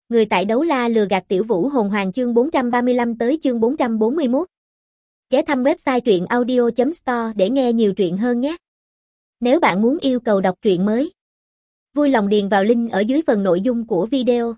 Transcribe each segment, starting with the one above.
Người tại Đấu La lừa gạt Tiểu Vũ Hồn Hoàng chương 435 tới chương 441. Ghé thăm website truyện audio.store để nghe nhiều truyện hơn nhé. Nếu bạn muốn yêu cầu đọc truyện mới, vui lòng điền vào link ở dưới phần nội dung của video.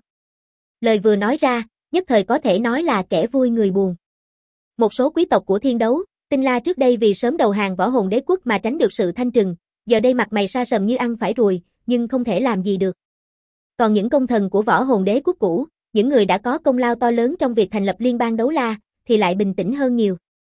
Lời vừa nói ra, nhất thời có thể nói là kẻ vui người buồn. Một số quý tộc của Thiên Đấu, Tinh La trước đây vì sớm đầu hàng Võ Hồn Đế quốc mà tránh được sự thanh trừng, giờ đây mặt mày sa sầm như ăn phải ruồi, nhưng không thể làm gì được. Còn những công thần của Võ Hồn Đế quốc cũ, những người đã có công lao to lớn trong việc thành lập liên bang Đấu La, thì lại bình tĩnh hơn nhiều.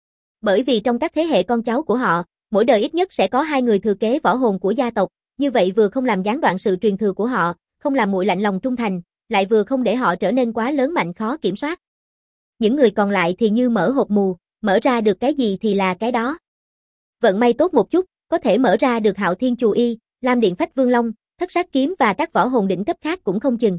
Bởi vì trong các thế hệ con cháu của họ, mỗi đời ít nhất sẽ có 2 người thừa kế võ hồn của gia tộc, như vậy vừa không làm gián đoạn sự truyền thừa của họ, không làm nguội lạnh lòng trung thành, lại vừa không để họ trở nên quá lớn mạnh khó kiểm soát. Những người còn lại thì như mở hộp mù, mở ra được cái gì thì là cái đó. Vận may tốt một chút, có thể mở ra được Hạo Thiên Chù Y, Lam Điện Phách Vương Long, Thất Sát Kiếm và các võ hồn đỉnh cấp khác cũng không chừng.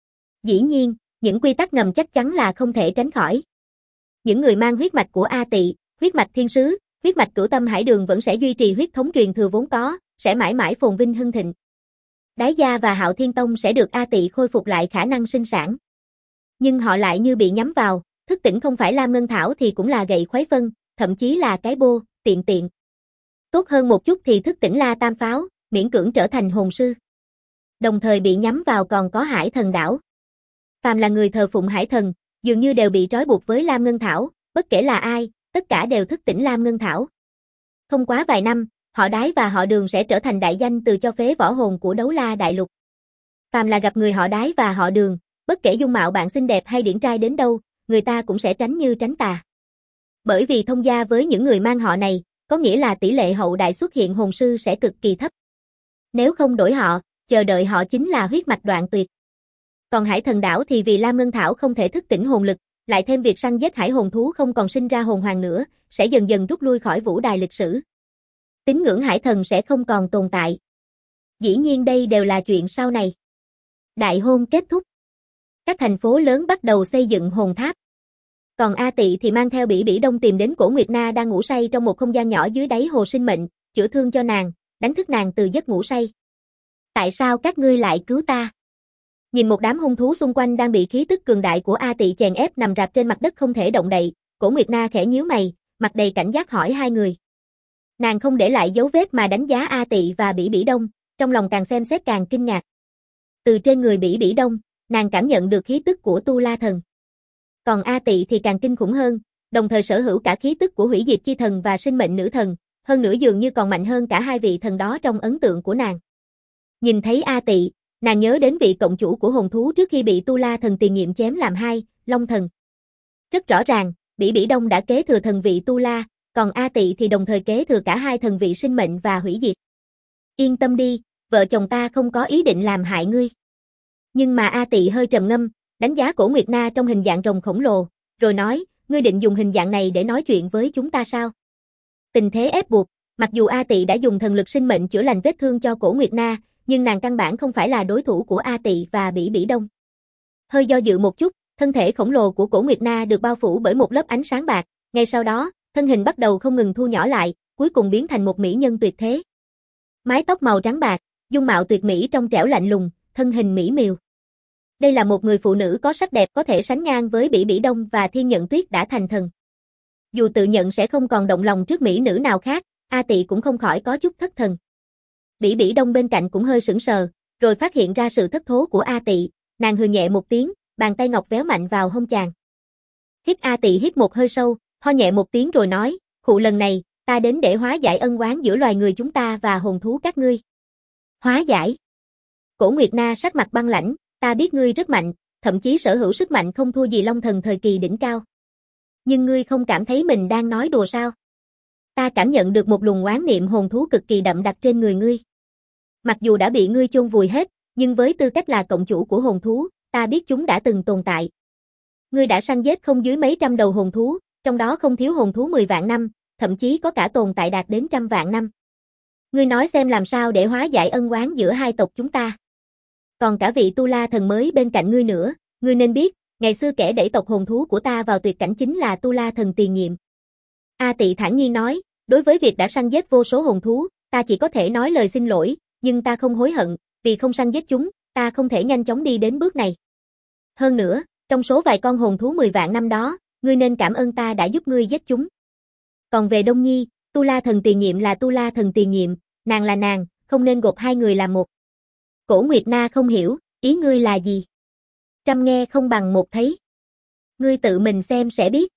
Dĩ nhiên, những quy tắc ngầm chắc chắn là không thể tránh khỏi. Những người mang huyết mạch của A Tị, huyết mạch Thiên Sứ, huyết mạch Cửu Tâm Hải Đường vẫn sẽ duy trì huyết thống truyền thừa vốn có, sẽ mãi mãi phồn vinh hưng thịnh. Đái Gia và Hạo Thiên Tông sẽ được A Tị khôi phục lại khả năng sinh sản. Nhưng họ lại như bị nhắm vào, thức tỉnh không phải Lam Ngân Thảo thì cũng là gậy khoái phân, thậm chí là cái bô, tiện tiện. Tốt hơn một chút thì thức tỉnh La Tam Pháo, miễn cưỡng trở thành hồn sư. Đồng thời bị nhắm vào còn có Hải Thần Đảo. Phàm là người thờ phụng Hải Thần, dường như đều bị trói buộc với Lam Ngân Thảo, bất kể là ai, tất cả đều thức tỉnh Lam Ngân Thảo. Không quá vài năm, họ Đái và họ Đường sẽ trở thành đại danh từ cho phế võ hồn của Đấu La đại lục. Phàm là gặp người họ Đái và họ Đường, bất kể dung mạo bạn xinh đẹp hay điển trai đến đâu, người ta cũng sẽ tránh như tránh tà. Bởi vì thông gia với những người mang họ này, có nghĩa là tỷ lệ hậu đại xuất hiện hồn sư sẽ cực kỳ thấp. Nếu không đổi họ, chờ đợi họ chính là huyết mạch đoạn tuyệt. Còn Hải Thần Đảo thì vì Lam Ngân Thảo không thể thức tỉnh hồn lực, lại thêm việc săn giết hải hồn thú không còn sinh ra hồn hoàng nữa, sẽ dần dần rút lui khỏi vũ đài lịch sử. Tín ngưỡng hải thần sẽ không còn tồn tại. Dĩ nhiên đây đều là chuyện sau này. Đại hôn kết thúc. Các thành phố lớn bắt đầu xây dựng hồn tháp. Còn A Tị thì mang theo Bỉ Bỉ Đông tìm đến Cổ Nguyệt Na đang ngủ say trong một không gian nhỏ dưới đáy hồ sinh mệnh, chữa thương cho nàng, đánh thức nàng từ giấc ngủ say. Tại sao các ngươi lại cứu ta? Nhìn một đám hung thú xung quanh đang bị khí tức cường đại của A Tị chèn ép nằm rạp trên mặt đất không thể động đậy, Cổ Nguyệt Na khẽ nhíu mày, mặt đầy cảnh giác hỏi hai người. Nàng không để lại dấu vết mà đánh giá A Tị và Bỉ Bỉ Đông, trong lòng càng xem xét càng kinh ngạc. Từ trên người Bỉ Bỉ Đông, nàng cảm nhận được khí tức của Tu La Thần. Còn A Tị thì càng kinh khủng hơn, đồng thời sở hữu cả khí tức của Hủy Diệt Chi Thần và Sinh Mệnh Nữ Thần, hơn nữa dường như còn mạnh hơn cả hai vị thần đó trong ấn tượng của nàng. Nhìn thấy A Tị, nàng nhớ đến vị cộng chủ của hồn thú trước khi bị Tu La Thần tiền nhiệm chém làm hai, Long Thần. Rất rõ ràng, Bỉ Bỉ Đông đã kế thừa thần vị Tu La, còn A Tị thì đồng thời kế thừa cả hai thần vị sinh mệnh và hủy diệt. Yên tâm đi, vợ chồng ta không có ý định làm hại ngươi. Nhưng mà A Tị hơi trầm ngâm, đánh giá Cổ Nguyệt Na trong hình dạng rồng khổng lồ, rồi nói, ngươi định dùng hình dạng này để nói chuyện với chúng ta sao? Tình thế ép buộc, mặc dù A Tị đã dùng thần lực sinh mệnh chữa lành vết thương cho Cổ Nguyệt Na, nhưng nàng căn bản không phải là đối thủ của A Tị và Bỉ Bỉ Đông. Hơi do dự một chút, thân thể khổng lồ của Cổ Nguyệt Na được bao phủ bởi một lớp ánh sáng bạc, ngay sau đó, thân hình bắt đầu không ngừng thu nhỏ lại, cuối cùng biến thành một mỹ nhân tuyệt thế. Mái tóc màu trắng bạc, dung mạo tuyệt mỹ trong trẻo lạnh lùng, thân hình mỹ miều. Đây là một người phụ nữ có sắc đẹp có thể sánh ngang với Bỉ Bỉ Đông và Thiên Nhận Tuyết đã thành thần. Dù tự nhận sẽ không còn động lòng trước mỹ nữ nào khác, A Tị cũng không khỏi có chút thất thần. Bỉ Bỉ Đông bên cạnh cũng hơi sững sờ, rồi phát hiện ra sự thất thố của A Tị, nàng hừ nhẹ một tiếng, bàn tay ngọc véo mạnh vào hông chàng. A Tị hít một hơi sâu, ho nhẹ một tiếng rồi nói, khụ lần này, ta đến để hóa giải ân oán giữa loài người chúng ta và hồn thú các ngươi. Hóa giải? Cổ Nguyệt Na sắc mặt băng lãnh, ta biết ngươi rất mạnh, thậm chí sở hữu sức mạnh không thua gì Long Thần thời kỳ đỉnh cao. Nhưng ngươi không cảm thấy mình đang nói đùa sao? Ta cảm nhận được một luồng oán niệm hồn thú cực kỳ đậm đặc trên người ngươi. Mặc dù đã bị ngươi chôn vùi hết, nhưng với tư cách là cộng chủ của hồn thú, ta biết chúng đã từng tồn tại. Ngươi đã săn giết không dưới mấy trăm đầu hồn thú, trong đó không thiếu hồn thú 10 vạn năm, thậm chí có cả tồn tại đạt đến 100 vạn năm. Ngươi nói xem làm sao để hóa giải ân oán giữa hai tộc chúng ta. Còn cả vị Tu La Thần mới bên cạnh ngươi nữa, ngươi nên biết, ngày xưa kẻ đẩy tộc hồn thú của ta vào tuyệt cảnh chính là Tu La Thần tiền nhiệm. A Tị thản nhiên nói, đối với việc đã săn giết vô số hồn thú, ta chỉ có thể nói lời xin lỗi, nhưng ta không hối hận, vì không săn giết chúng, ta không thể nhanh chóng đi đến bước này. Hơn nữa, trong số vài con hồn thú 10 vạn năm đó, ngươi nên cảm ơn ta đã giúp ngươi giết chúng. Còn về Đông Nhi, Tu La thần tiền nhiệm là Tu La thần tiền nhiệm, nàng là nàng, không nên gộp hai người làm một. Cổ Nguyệt Na không hiểu, ý ngươi là gì? Trăm nghe không bằng một thấy. Ngươi tự mình xem sẽ biết.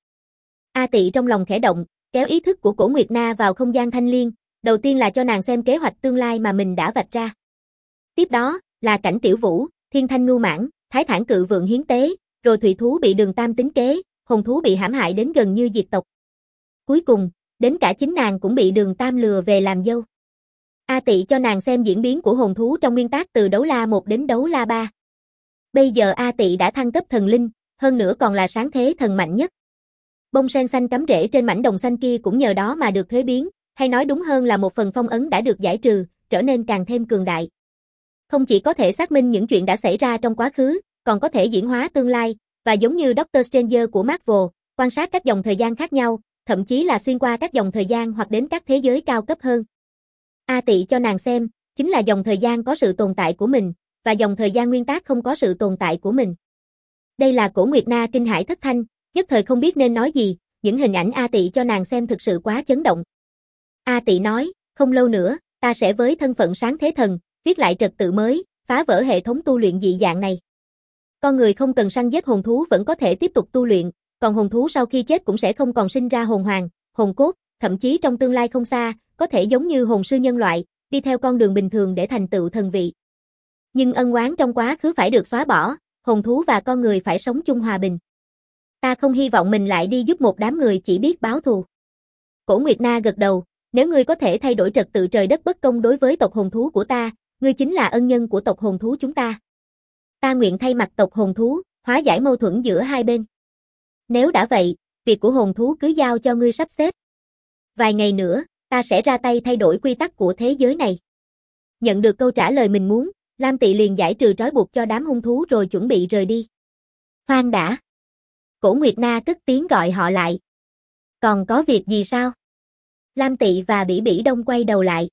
A Tị trong lòng khẽ động, kéo ý thức của Cổ Nguyệt Na vào không gian thanh liên, đầu tiên là cho nàng xem kế hoạch tương lai mà mình đã vạch ra. Tiếp đó, là cảnh Tiểu Vũ, Thiên Thanh Ngưu Mãng, Thái Thản Cự Vượn hiến tế, rồi thủy thú bị Đường Tam tính kế, hồn thú bị hãm hại đến gần như diệt tộc. Cuối cùng, đến cả chính nàng cũng bị Đường Tam lừa về làm dâu. A Tị cho nàng xem diễn biến của hồn thú trong nguyên tác từ đấu la 1 đến đấu la 3. Bây giờ A Tị đã thăng cấp thần linh, hơn nữa còn là sáng thế thần mạnh nhất. Bông sen xanh cắm rễ trên mảnh đồng xanh kia cũng nhờ đó mà được thuế biến, hay nói đúng hơn là một phần phong ấn đã được giải trừ, trở nên càng thêm cường đại. Không chỉ có thể xác minh những chuyện đã xảy ra trong quá khứ, còn có thể diễn hóa tương lai, và giống như Doctor Stranger của Marvel, quan sát các dòng thời gian khác nhau, thậm chí là xuyên qua các dòng thời gian hoặc đến các thế giới cao cấp hơn. A Tị cho nàng xem, chính là dòng thời gian có sự tồn tại của mình, và dòng thời gian nguyên tác không có sự tồn tại của mình. Đây là Cổ Nguyệt Na kinh hãi thất thanh, nhất thời không biết nên nói gì, những hình ảnh A Tị cho nàng xem thực sự quá chấn động. A Tị nói, không lâu nữa, ta sẽ với thân phận sáng thế thần, viết lại trật tự mới, phá vỡ hệ thống tu luyện dị dạng này. Con người không cần săn giết hồn thú vẫn có thể tiếp tục tu luyện, còn hồn thú sau khi chết cũng sẽ không còn sinh ra hồn hoàng, hồn cốt, thậm chí trong tương lai không xa, có thể giống như hồn sư nhân loại, đi theo con đường bình thường để thành tựu thần vị. Nhưng ân oán trong quá khứ phải được xóa bỏ, hồn thú và con người phải sống chung hòa bình. Ta không hy vọng mình lại đi giúp một đám người chỉ biết báo thù. Cổ Nguyệt Na gật đầu, nếu ngươi có thể thay đổi trật tự trời đất bất công đối với tộc hồn thú của ta, ngươi chính là ân nhân của tộc hồn thú chúng ta. Ta nguyện thay mặt tộc hồn thú, hóa giải mâu thuẫn giữa hai bên. Nếu đã vậy, việc của hồn thú cứ giao cho ngươi sắp xếp. Vài ngày nữa, ta sẽ ra tay thay đổi quy tắc của thế giới này. Nhận được câu trả lời mình muốn, Lam Tị liền giải trừ trói buộc cho đám hung thú rồi chuẩn bị rời đi. Khoan đã. Cổ Nguyệt Na cất tiếng gọi họ lại. Còn có việc gì sao? Lam Tị và Bỉ Bỉ Đông quay đầu lại.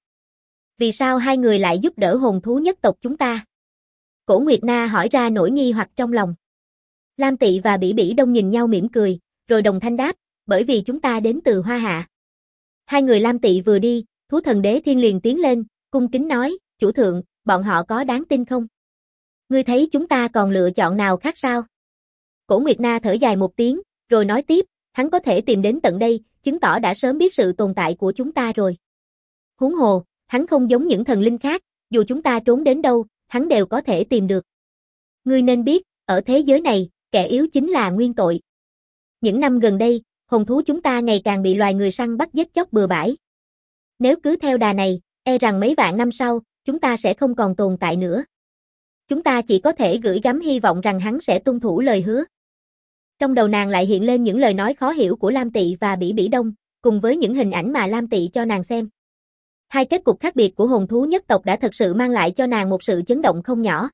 Vì sao hai người lại giúp đỡ hồn thú nhất tộc chúng ta? Cổ Nguyệt Na hỏi ra nỗi nghi hoặc trong lòng. Lam Tị và Bỉ Bỉ Đông nhìn nhau mỉm cười, rồi đồng thanh đáp, bởi vì chúng ta đến từ Hoa Hạ. Hai người Lam Tị vừa đi, thú thần đế thiên liền tiến lên, cung kính nói, chủ thượng, bọn họ có đáng tin không? Ngươi thấy chúng ta còn lựa chọn nào khác sao? Cổ Nguyệt Na thở dài một tiếng, rồi nói tiếp, hắn có thể tìm đến tận đây, chứng tỏ đã sớm biết sự tồn tại của chúng ta rồi. Huống hồ, hắn không giống những thần linh khác, dù chúng ta trốn đến đâu, hắn đều có thể tìm được. Ngươi nên biết, ở thế giới này, kẻ yếu chính là nguyên tội. Những năm gần đây, hồn thú chúng ta ngày càng bị loài người săn bắt giết chóc bừa bãi. Nếu cứ theo đà này, e rằng mấy vạn năm sau, chúng ta sẽ không còn tồn tại nữa. Chúng ta chỉ có thể gửi gắm hy vọng rằng hắn sẽ tuân thủ lời hứa. Trong đầu nàng lại hiện lên những lời nói khó hiểu của Lam Tị và Bỉ Bỉ Đông, cùng với những hình ảnh mà Lam Tị cho nàng xem. Hai kết cục khác biệt của hồn thú nhất tộc đã thật sự mang lại cho nàng một sự chấn động không nhỏ.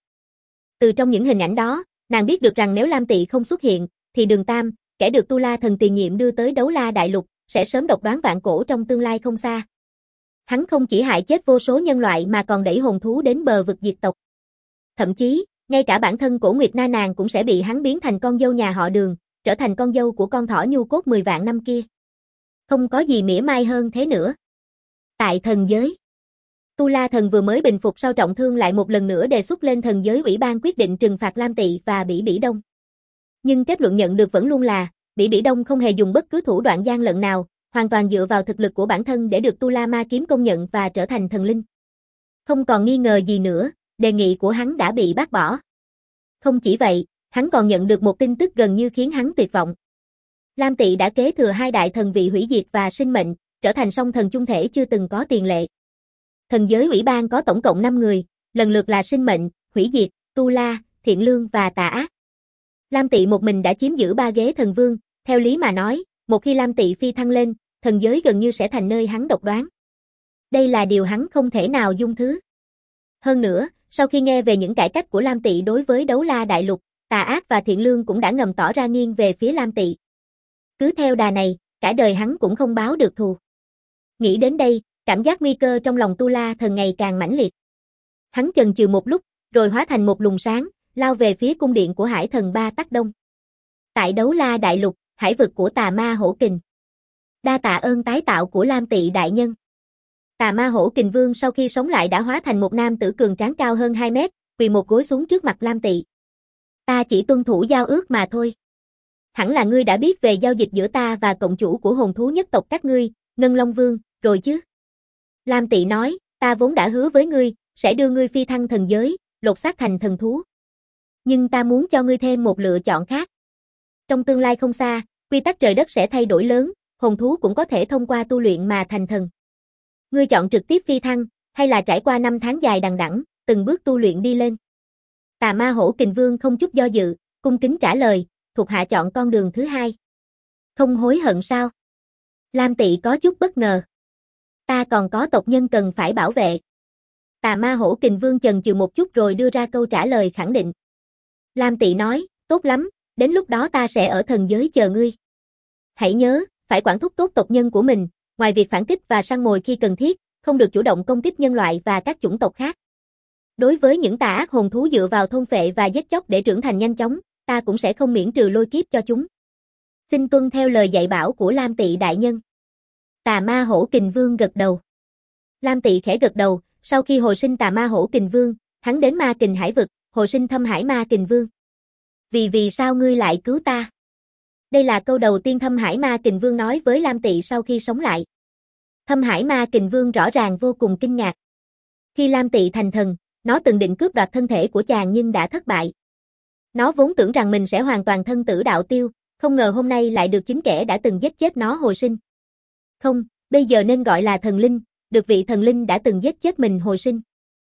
Từ trong những hình ảnh đó, nàng biết được rằng nếu Lam Tị không xuất hiện, thì Đường Tam, kẻ được Tu La thần tiền nhiệm đưa tới Đấu La Đại Lục, sẽ sớm độc đoán vạn cổ trong tương lai không xa. Hắn không chỉ hại chết vô số nhân loại mà còn đẩy hồn thú đến bờ vực diệt tộc. Thậm chí, ngay cả bản thân Cổ Nguyệt Na nàng cũng sẽ bị hắn biến thành con dâu nhà họ Đường, trở thành con dâu của con thỏ nhu cốt 10 vạn năm kia. Không có gì mỉa mai hơn thế nữa. Tại thần giới, Tu La thần vừa mới bình phục sau trọng thương lại một lần nữa đề xuất lên thần giới ủy ban quyết định trừng phạt Lam Tị và Bỉ Bỉ Đông. Nhưng kết luận nhận được vẫn luôn là, Bỉ Bỉ Đông không hề dùng bất cứ thủ đoạn gian lận nào, hoàn toàn dựa vào thực lực của bản thân để được Tu La Ma kiếm công nhận và trở thành thần linh. Không còn nghi ngờ gì nữa, đề nghị của hắn đã bị bác bỏ. Không chỉ vậy, hắn còn nhận được một tin tức gần như khiến hắn tuyệt vọng. Lam Tị đã kế thừa hai đại thần vị hủy diệt và sinh mệnh, trở thành song thần chung thể chưa từng có tiền lệ. Thần giới ủy ban có tổng cộng 5 người, lần lượt là sinh mệnh, hủy diệt, Tu La, thiện lương và tà ác. Lam Tị một mình đã chiếm giữ 3 ghế thần vương, theo lý mà nói, một khi Lam Tị phi thăng lên, thần giới gần như sẽ thành nơi hắn độc đoán. Đây là điều hắn không thể nào dung thứ. Hơn nữa, sau khi nghe về những cải cách của Lam Tị đối với Đấu La Đại Lục, tà ác và thiện lương cũng đã ngầm tỏ ra nghiêng về phía Lam Tị. Cứ theo đà này, cả đời hắn cũng không báo được thù. Nghĩ đến đây, cảm giác nguy cơ trong lòng Tu La thần ngày càng mãnh liệt. Hắn chần chừ một lúc, rồi hóa thành một luồng sáng, lao về phía cung điện của Hải Thần Ba Tắc Đông. Tại Đấu La Đại Lục, hải vực của Tà Ma Hổ Kình. Đa tạ ơn tái tạo của Lam Tị đại nhân. Tà Ma Hổ Kình Vương sau khi sống lại đã hóa thành một nam tử cường tráng cao hơn 2 mét, quỳ một gối xuống trước mặt Lam Tị. Ta chỉ tuân thủ giao ước mà thôi. Hẳn là ngươi đã biết về giao dịch giữa ta và cộng chủ của hồn thú nhất tộc các ngươi, Ngân Long Vương, rồi chứ? Lam Tị nói, ta vốn đã hứa với ngươi, sẽ đưa ngươi phi thăng thần giới, lột xác thành thần thú. Nhưng ta muốn cho ngươi thêm một lựa chọn khác. Trong tương lai không xa, quy tắc trời đất sẽ thay đổi lớn, hồn thú cũng có thể thông qua tu luyện mà thành thần. Ngươi chọn trực tiếp phi thăng, hay là trải qua 5 tháng dài đằng đẵng, từng bước tu luyện đi lên? Tà Ma Hổ Kình Vương không chút do dự, cung kính trả lời, thuộc hạ chọn con đường thứ hai. Không hối hận sao? Lam Tị có chút bất ngờ. Ta còn có tộc nhân cần phải bảo vệ. Tà Ma Hổ Kình Vương chần chừ một chút rồi đưa ra câu trả lời khẳng định. Lam Tị nói, tốt lắm, đến lúc đó ta sẽ ở thần giới chờ ngươi. Hãy nhớ, phải quản thúc tốt tộc nhân của mình, ngoài việc phản kích và săn mồi khi cần thiết, không được chủ động công kích nhân loại và các chủng tộc khác. Đối với những tà ác hồn thú dựa vào thôn phệ và giết chóc để trưởng thành nhanh chóng, ta cũng sẽ không miễn trừ lôi kiếp cho chúng. Xin tuân theo lời dạy bảo của Lam Tị đại nhân. Tà Ma Hổ Kình Vương gật đầu. Lam Tị khẽ gật đầu, sau khi hồi sinh Tà Ma Hổ Kình Vương, hắn đến Ma Kình Hải vực, hồi sinh Thâm Hải Ma Kình Vương. Vì sao ngươi lại cứu ta? Đây là câu đầu tiên Thâm Hải Ma Kình Vương nói với Lam Tị sau khi sống lại. Thâm Hải Ma Kình Vương rõ ràng vô cùng kinh ngạc. Khi Lam Tị thành thần, nó từng định cướp đoạt thân thể của chàng nhưng đã thất bại. Nó vốn tưởng rằng mình sẽ hoàn toàn thân tử đạo tiêu, không ngờ hôm nay lại được chính kẻ đã từng giết chết nó hồi sinh. Không, bây giờ nên gọi là thần linh, được vị thần linh đã từng giết chết mình hồi sinh.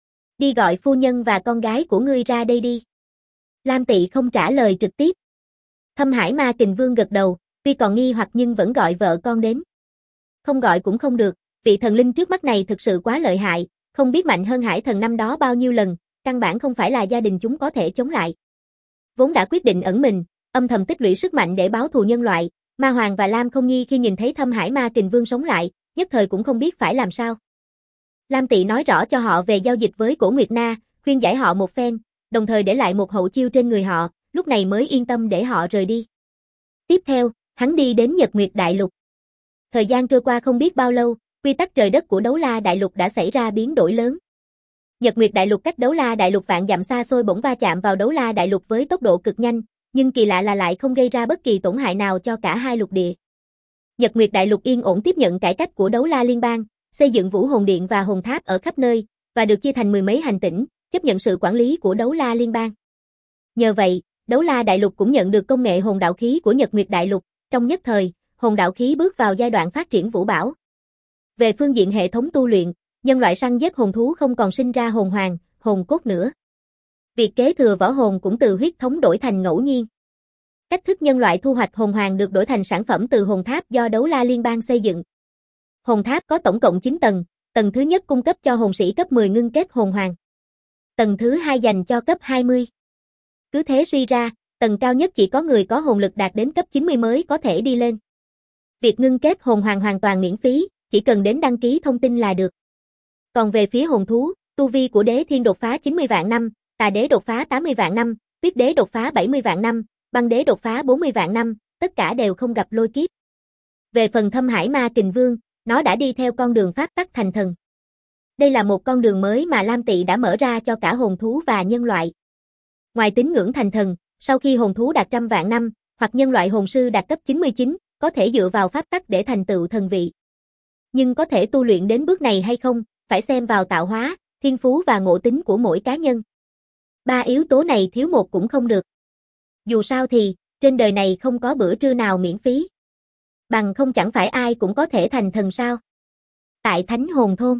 Đi gọi phu nhân và con gái của ngươi ra đây đi. Lam Tị không trả lời trực tiếp. Thâm Hải Ma Kình Vương gật đầu, tuy còn nghi hoặc nhưng vẫn gọi vợ con đến. Không gọi cũng không được, vị thần linh trước mắt này thực sự quá lợi hại, không biết mạnh hơn Hải Thần năm đó bao nhiêu lần, căn bản không phải là gia đình chúng có thể chống lại. Vốn đã quyết định ẩn mình, âm thầm tích lũy sức mạnh để báo thù nhân loại, Ma Hoàng và Lam Không Nhi khi nhìn thấy Thâm Hải Ma Kình Vương sống lại, nhất thời cũng không biết phải làm sao. Lam Tị nói rõ cho họ về giao dịch với Cổ Nguyệt Na, khuyên giải họ một phen, đồng thời để lại một hậu chiêu trên người họ, lúc này mới yên tâm để họ rời đi. Tiếp theo, hắn đi đến Nhật Nguyệt Đại Lục. Thời gian trôi qua không biết bao lâu, quy tắc trời đất của Đấu La Đại Lục đã xảy ra biến đổi lớn. Nhật Nguyệt Đại Lục cách Đấu La Đại Lục vạn dặm xa xôi bỗng va chạm vào Đấu La Đại Lục với tốc độ cực nhanh, nhưng kỳ lạ là lại không gây ra bất kỳ tổn hại nào cho cả hai lục địa. Nhật Nguyệt Đại Lục yên ổn tiếp nhận cải cách của Đấu La Liên bang, xây dựng Vũ Hồn Điện và Hồn Tháp ở khắp nơi, và được chia thành 10 mấy hành tinh, chấp nhận sự quản lý của Đấu La Liên bang. Nhờ vậy, Đấu La Đại Lục cũng nhận được công nghệ hồn đạo khí của Nhật Nguyệt Đại Lục, trong nhất thời, hồn đạo khí bước vào giai đoạn phát triển vũ bão. Về phương diện hệ thống tu luyện, nhân loại săn giết hồn thú không còn sinh ra hồn hoàng, hồn cốt nữa. Việc kế thừa võ hồn cũng từ huyết thống đổi thành ngẫu nhiên. Cách thức nhân loại thu hoạch hồn hoàng được đổi thành sản phẩm từ hồn tháp do Đấu La Liên bang xây dựng. Hồn tháp có tổng cộng 9 tầng, tầng thứ nhất cung cấp cho hồn sĩ cấp 10 ngưng kết hồn hoàng. Tầng thứ hai dành cho cấp 20. Cứ thế suy ra, tầng cao nhất chỉ có người có hồn lực đạt đến cấp 90 mới có thể đi lên. Việc ngưng kết hồn hoàng hoàn toàn miễn phí, chỉ cần đến đăng ký thông tin là được. Còn về phía hồn thú, tu vi của Đế Thiên đột phá 90 vạn năm, Tà Đế đột phá 80 vạn năm, Tuyết Đế đột phá 70 vạn năm, Băng Đế đột phá 40 vạn năm, tất cả đều không gặp lôi kiếp. Về phần Thâm Hải Ma Kình Vương, nó đã đi theo con đường pháp tắc thành thần. Đây là một con đường mới mà Lam Tị đã mở ra cho cả hồn thú và nhân loại. Ngoài tín ngưỡng thành thần, sau khi hồn thú đạt 100 vạn năm, hoặc nhân loại hồn sư đạt cấp 99, có thể dựa vào pháp tắc để thành tựu thần vị. Nhưng có thể tu luyện đến bước này hay không, phải xem vào tạo hóa, thiên phú và ngộ tính của mỗi cá nhân. 3 yếu tố này thiếu một cũng không được. Dù sao thì, trên đời này không có bữa trưa nào miễn phí. Bằng không chẳng phải ai cũng có thể thành thần sao. Tại Thánh Hồn Thôn.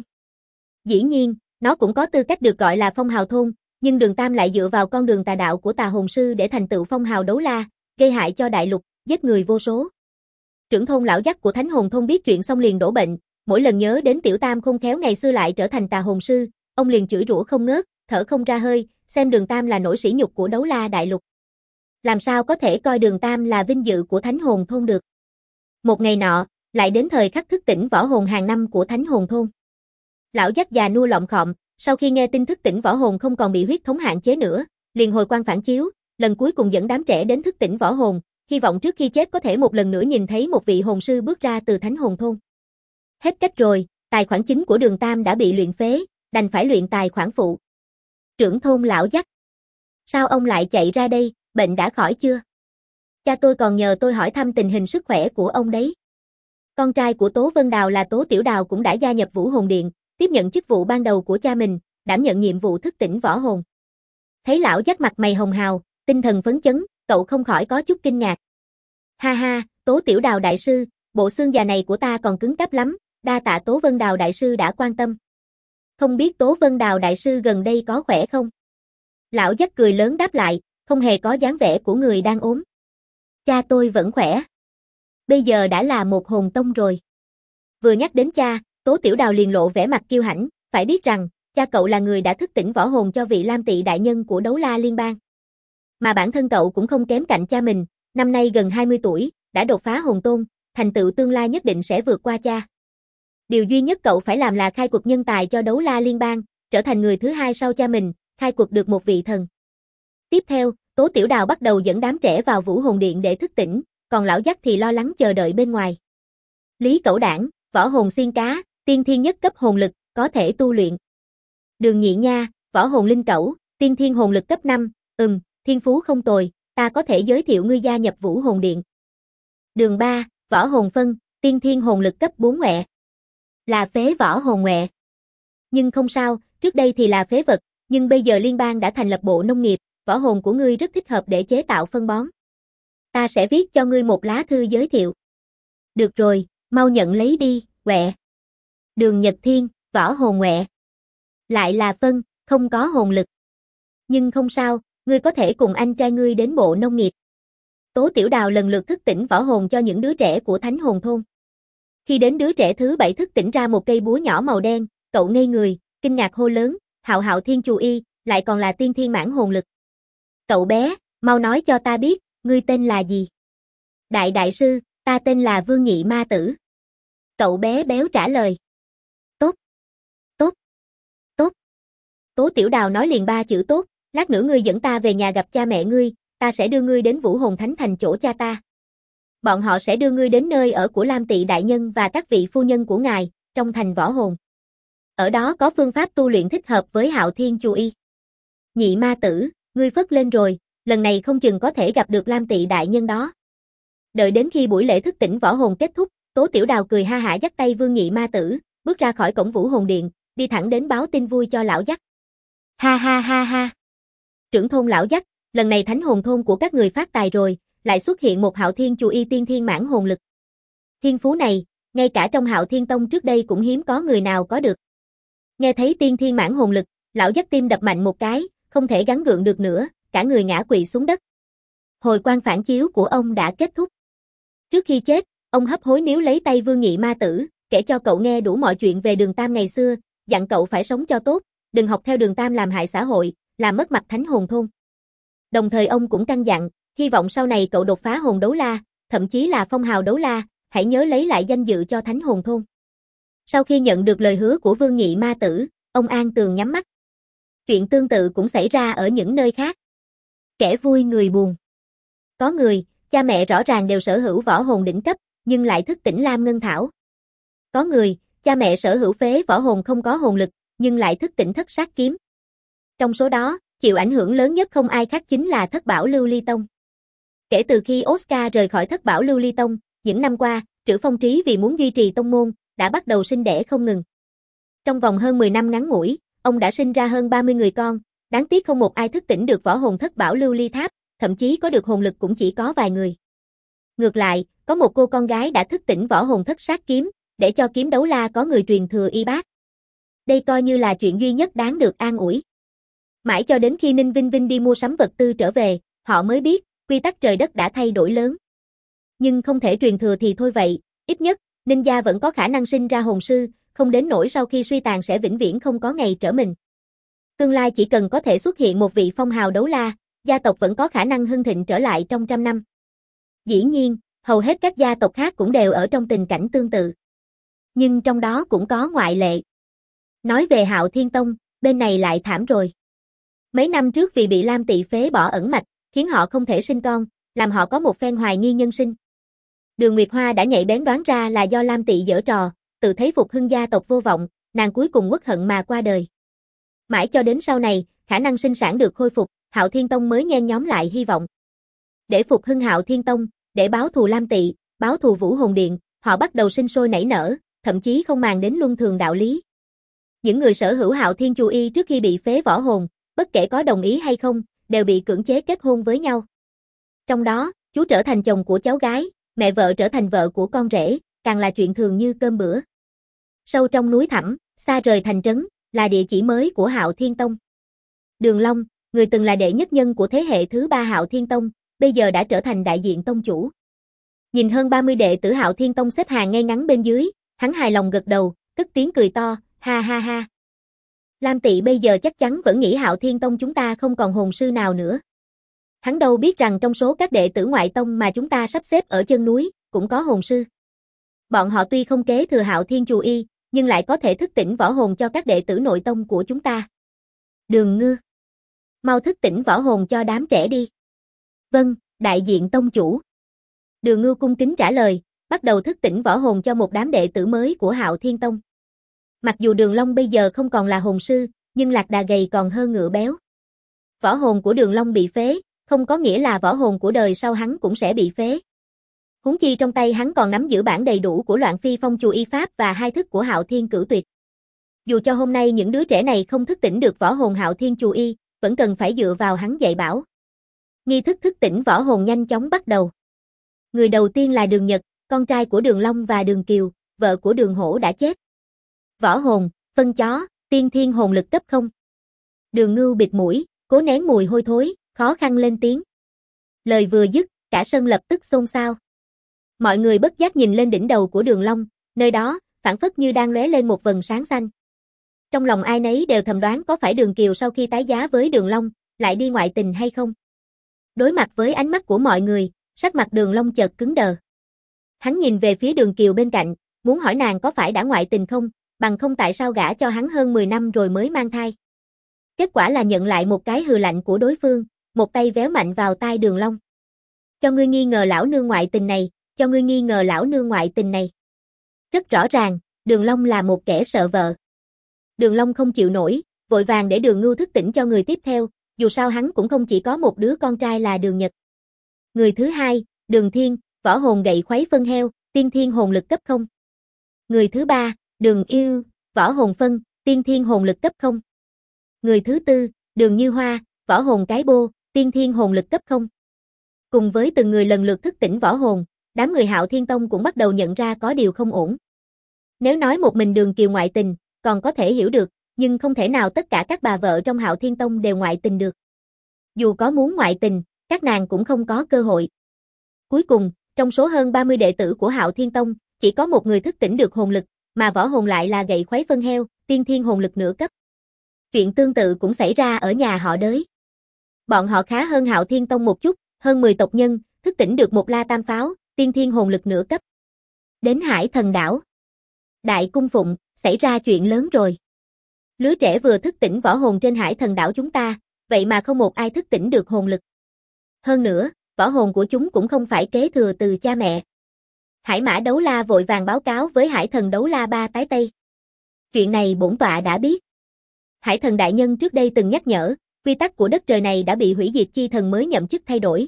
Dĩ nhiên, nó cũng có tư cách được gọi là phong hào thôn, nhưng Đường Tam lại dựa vào con đường tà đạo của tà hồn sư để thành tựu phong hào đấu la, gây hại cho đại lục, giết người vô số. Trưởng thôn lão dắt của Thánh Hồn Thôn biết chuyện xong liền đổ bệnh, mỗi lần nhớ đến Tiểu Tam khôn khéo ngày xưa lại trở thành tà hồn sư, ông liền chửi rủa không ngớt, thở không ra hơi, xem Đường Tam là nỗi sỉ nhục của đấu la đại lục. Làm sao có thể coi Đường Tam là vinh dự của Thánh Hồn Thôn được. Một ngày nọ, lại đến thời khắc thức tỉnh võ hồn hàng năm của Thánh Hồn Thôn. Lão dắt già nua lọng khọm, sau khi nghe tin thức tỉnh võ hồn không còn bị huyết thống hạn chế nữa, liền hồi quang phản chiếu, lần cuối cùng dẫn đám trẻ đến thức tỉnh võ hồn, hy vọng trước khi chết có thể một lần nữa nhìn thấy một vị hồn sư bước ra từ thánh hồn thôn. Hết cách rồi, tài khoản chính của Đường Tam đã bị luyện phế, đành phải luyện tài khoản phụ. Trưởng thôn lão Dắt. Sao ông lại chạy ra đây, bệnh đã khỏi chưa? Cha tôi còn nhờ tôi hỏi thăm tình hình sức khỏe của ông đấy. Con trai của Tố Vân Đào là Tố Tiểu Đào cũng đã gia nhập Vũ Hồn Điện, tiếp nhận chức vụ ban đầu của cha mình, đảm nhận nhiệm vụ thức tỉnh võ hồn. Thấy lão Dắt mặt mày hồng hào, tinh thần phấn chấn, cậu không khỏi có chút kinh ngạc. Ha ha, Tố Tiểu Đào đại sư, bộ xương già này của ta còn cứng cáp lắm, đa tạ Tố Vân Đào đại sư đã quan tâm. Không biết Tố Vân Đào đại sư gần đây có khỏe không? Lão Dắt cười lớn đáp lại, không hề có dáng vẻ của người đang ốm. Cha tôi vẫn khỏe. Bây giờ đã là một hồn tông rồi. Vừa nhắc đến cha, Tố Tiểu Đào liền lộ vẻ mặt kiêu hãnh, phải biết rằng, cha cậu là người đã thức tỉnh võ hồn cho vị Lam Tị đại nhân của Đấu La Liên bang. Mà bản thân cậu cũng không kém cạnh cha mình, năm nay gần 20 tuổi, đã đột phá hồn tôn, thành tựu tương lai nhất định sẽ vượt qua cha. Điều duy nhất cậu phải làm là khai quật nhân tài cho Đấu La Liên bang, trở thành người thứ hai sau cha mình, khai quật được một vị thần. Tiếp theo, Tố Tiểu Đào bắt đầu dẫn đám trẻ vào Vũ Hồn Điện để thức tỉnh, còn lão Dắt thì lo lắng chờ đợi bên ngoài. Lý Cẩu Đảng, võ hồn xiên cá, tiên thiên nhất cấp hồn lực, có thể tu luyện. Đường Nhị Nha, võ hồn linh cẩu, tiên thiên hồn lực cấp 5, thiên phú không tồi, ta có thể giới thiệu ngươi gia nhập Vũ Hồn Điện. Đường Ba, võ hồn phân, tiên thiên hồn lực cấp 4 ngoẹ. Là phế võ hồn ngoẹ. Nhưng không sao, trước đây thì là phế vật, nhưng bây giờ liên bang đã thành lập bộ nông nghiệp, võ hồn của ngươi rất thích hợp để chế tạo phân bón. Ta sẽ viết cho ngươi một lá thư giới thiệu. Được rồi, mau nhận lấy đi, quẹ. Đường Nhật Thiên, võ hồn ngoẹ. Lại là phân, không có hồn lực. Nhưng không sao, ngươi có thể cùng anh trai ngươi đến bộ nông nghiệp. Tố Tiểu Đào lần lượt thức tỉnh võ hồn cho những đứa trẻ của Thánh Hồn Thôn. Khi đến đứa trẻ thứ 7 thức tỉnh ra một cây búa nhỏ màu đen, cậu ngây người, kinh ngạc hô lớn, Hạo Hạo Thiên Chù Y, lại còn là tiên thiên mãn hồn lực. Cậu bé, mau nói cho ta biết, ngươi tên là gì? Đại sư, ta tên là Vương Nhị Ma Tử. Cậu bé béo trả lời. Tốt, tốt, tốt. Tố Tiểu Đào nói liền 3 chữ tốt, lát nữa ngươi dẫn ta về nhà gặp cha mẹ ngươi, ta sẽ đưa ngươi đến Vũ Hồn Thánh Thành chỗ cha ta. Bọn họ sẽ đưa ngươi đến nơi ở của Lam Tị đại nhân và các vị phu nhân của ngài, trong thành võ hồn. Ở đó có phương pháp tu luyện thích hợp với Hạo Thiên Chù Y. Nhị Ma Tử, ngươi phất lên rồi, lần này không chừng có thể gặp được Lam Tị đại nhân đó. Đợi đến khi buổi lễ thức tỉnh võ hồn kết thúc, Tố Tiểu Đào cười ha hả dắt tay Vương Nhị Ma Tử, bước ra khỏi cổng Vũ Hồn Điện, đi thẳng đến báo tin vui cho lão Dắt. Ha ha ha ha. Trưởng thôn lão Dắt, lần này Thánh Hồn Thôn của các người phát tài rồi, lại xuất hiện một Hạo Thiên Chù Y tiên thiên mãn hồn lực. Thiên phú này, ngay cả trong Hạo Thiên Tông trước đây cũng hiếm có người nào có được. Nghe thấy tiên thiên mãn hồn lực, lão Dắt tim đập mạnh một cái, không thể gắng gượng được nữa, cả người ngã quỵ xuống đất. Hồi quang phản chiếu của ông đã kết thúc. Trước khi chết, ông hấp hối níu lấy tay Vương Nhị Ma Tử, kể cho cậu nghe đủ mọi chuyện về Đường Tam ngày xưa, dặn cậu phải sống cho tốt, đừng học theo Đường Tam làm hại xã hội, làm mất mặt Thánh Hồn Thôn. Đồng thời ông cũng căn dặn, hy vọng sau này cậu đột phá hồn đấu la, thậm chí là phong hào đấu la, hãy nhớ lấy lại danh dự cho Thánh Hồn Thôn. Sau khi nhận được lời hứa của Vương Nhị Ma Tử, ông an tường nhắm mắt. Chuyện tương tự cũng xảy ra ở những nơi khác. Kẻ vui người buồn. Có người, cha mẹ rõ ràng đều sở hữu võ hồn đỉnh cấp, nhưng lại thức tỉnh Lam Ngân Thảo. Có người, cha mẹ sở hữu phế võ hồn không có hồn lực, nhưng lại thức tỉnh Thất Sát Kiếm. Trong số đó, chịu ảnh hưởng lớn nhất không ai khác chính là Thất Bảo Lưu Ly Tông. Kể từ khi Oscar rời khỏi Thất Bảo Lưu Ly Tông, những năm qua, Trữ Phong Trí vì muốn duy trì tông môn, đã bắt đầu sinh đẻ không ngừng. Trong vòng hơn 10 năm ngắn ngủi, ông đã sinh ra hơn 30 người con, đáng tiếc không một ai thức tỉnh được võ hồn Thất Bảo Lưu Ly Tháp, thậm chí có được hồn lực cũng chỉ có vài người. Ngược lại, có một cô con gái đã thức tỉnh võ hồn Thất Sát Kiếm, để cho kiếm đấu la có người truyền thừa y bác. Đây coi như là chuyện duy nhất đáng được an ủi. Mãi cho đến khi Ninh Vinh Vinh đi mua sắm vật tư trở về, họ mới biết, quy tắc trời đất đã thay đổi lớn. Nhưng không thể truyền thừa thì thôi vậy, ít nhất, Ninh gia vẫn có khả năng sinh ra hồn sư, không đến nỗi sau khi suy tàn sẽ vĩnh viễn không có ngày trở mình. Tương lai chỉ cần có thể xuất hiện một vị phong hào đấu la, gia tộc vẫn có khả năng hưng thịnh trở lại trong 100 năm. Dĩ nhiên, hầu hết các gia tộc khác cũng đều ở trong tình cảnh tương tự. Nhưng trong đó cũng có ngoại lệ. Nói về Hạo Thiên Tông, bên này lại thảm rồi. Mấy năm trước vì bị Lam Tỵ phế bỏ ẩn mạch, khiến họ không thể sinh con, làm họ có một phen hoài nghi nhân sinh. Đường Nguyệt Hoa đã nhạy bén đoán ra là do Lam Tỵ giở trò, tự thấy phục hưng gia tộc vô vọng, nàng cuối cùng uất hận mà qua đời. Mãi cho đến sau này, khả năng sinh sản được khôi phục, Hạo Thiên Tông mới nhen nhóm lại hy vọng. Để phục hưng Hạo Thiên Tông, để báo thù Lam Tỵ, báo thù Vũ Hồn Điện, họ bắt đầu sinh sôi nảy nở, thậm chí không màng đến luân thường đạo lý. Những người sở hữu Hạo Thiên Chu Y trước khi bị phế võ hồn, bất kể có đồng ý hay không, đều bị cưỡng chế kết hôn với nhau. Trong đó, chú trở thành chồng của cháu gái, mẹ vợ trở thành vợ của con rể, càng là chuyện thường như cơm bữa. Sâu trong núi thẳm, xa rời thành trấn, là địa chỉ mới của Hạo Thiên Tông. Đường Long, người từng là đệ nhất nhân của thế hệ thứ 3 Hạo Thiên Tông, bây giờ đã trở thành đại diện tông chủ. Nhìn hơn 30 đệ tử Hạo Thiên Tông xếp hàng ngay ngắn bên dưới, hắn hài lòng gật đầu, cất tiếng cười to, ha ha ha. Lam Tỵ bây giờ chắc chắn vẫn nghĩ Hạo Thiên Tông chúng ta không còn hồn sư nào nữa. Hắn đâu biết rằng trong số các đệ tử ngoại tông mà chúng ta sắp xếp ở chân núi, cũng có hồn sư. Bọn họ tuy không kế thừa Hạo Thiên Chu Y, nhưng lại có thể thức tỉnh võ hồn cho các đệ tử nội tông của chúng ta. Đường Ngư, mau thức tỉnh võ hồn cho đám trẻ đi. Vâng, đại diện tông chủ. Đường Ngư cung kính trả lời, bắt đầu thức tỉnh võ hồn cho một đám đệ tử mới của Hạo Thiên Tông. Mặc dù Đường Long bây giờ không còn là hồn sư, nhưng lạc đà gầy còn hơn ngựa béo. Võ hồn của Đường Long bị phế, không có nghĩa là võ hồn của đời sau hắn cũng sẽ bị phế. Huống chi trong tay hắn còn nắm giữ bản đầy đủ của Loạn Phi Phong Chu Y Pháp và 2 thức của Hạo Thiên Cửu Tuyệt. Dù cho hôm nay những đứa trẻ này không thức tỉnh được võ hồn Hạo Thiên Chu Y, vẫn cần phải dựa vào hắn dạy bảo. Nghi thức thức tỉnh võ hồn nhanh chóng bắt đầu. Người đầu tiên là Đường Nhật, con trai của Đường Long và Đường Kiều, vợ của Đường Hổ đã chết. Võ hồn, phân chó, tiên thiên hồn lực cấp 0. Đường Ngưu bịt mũi, cố nén mùi hôi thối, khó khăn lên tiếng. Lời vừa dứt, cả sân lập tức xôn xao. Mọi người bất giác nhìn lên đỉnh đầu của Đường Long, nơi đó, phảng phất như đang lóe lên một vầng sáng xanh. Trong lòng ai nấy đều thầm đoán có phải Đường Kiều sau khi tái giá với Đường Long, lại đi ngoại tình hay không. Đối mặt với ánh mắt của mọi người, sắc mặt Đường Long chợt cứng đờ. Hắn nhìn về phía Đường Kiều bên cạnh, muốn hỏi nàng có phải đã ngoại tình không, bằng không tại sao gả cho hắn hơn 10 năm rồi mới mang thai. Kết quả là nhận lại một cái hừ lạnh của đối phương, một tay véo mạnh vào tai Đường Long. Cho ngươi nghi ngờ lão nương ngoại tình này, cho ngươi nghi ngờ lão nương ngoại tình này. Rất rõ ràng, Đường Long là một kẻ sợ vợ. Đường Long không chịu nổi, vội vàng để Đường Ngưu thức tỉnh cho người tiếp theo, dù sao hắn cũng không chỉ có một đứa con trai là Đường Nhật. Người thứ hai, Đường Thiên, võ hồn gậy khuấy phân heo, tiên thiên hồn lực cấp 0. Người thứ ba, Đường Yêu, võ hồn phân, tiên thiên hồn lực cấp 0. Người thứ tư, Đường Như Hoa, võ hồn cái bô, tiên thiên hồn lực cấp 0. Cùng với từng người lần lượt thức tỉnh võ hồn, đám người Hạo Thiên Tông cũng bắt đầu nhận ra có điều không ổn. Nếu nói một mình Đường Kiều ngoại tình, còn có thể hiểu được, nhưng không thể nào tất cả các bà vợ trong Hạo Thiên Tông đều ngoại tình được. Dù có muốn ngoại tình, các nàng cũng không có cơ hội. Cuối cùng, trong số hơn 30 đệ tử của Hạo Thiên Tông, chỉ có một người thức tỉnh được hồn lực, mà võ hồn lại là gậy khuấy phân heo, tiên thiên hồn lực nửa cấp. Chuyện tương tự cũng xảy ra ở nhà họ Đới. Bọn họ khá hơn Hạo Thiên Tông một chút, hơn 10 tộc nhân, thức tỉnh được một la tam pháo, tiên thiên hồn lực nửa cấp. Đến Hải Thần Đảo. Đại cung phụng, xảy ra chuyện lớn rồi. Lứa trẻ vừa thức tỉnh võ hồn trên Hải Thần Đảo chúng ta, vậy mà không một ai thức tỉnh được hồn lực. Hơn nữa, võ hồn của chúng cũng không phải kế thừa từ cha mẹ. Hải Mã Đấu La vội vàng báo cáo với Hải Thần Đấu La Ba Tái Tây. Chuyện này bổn tọa đã biết. Hải Thần đại nhân trước đây từng nhắc nhở, quy tắc của đất trời này đã bị hủy diệt chi thần mới nhậm chức thay đổi.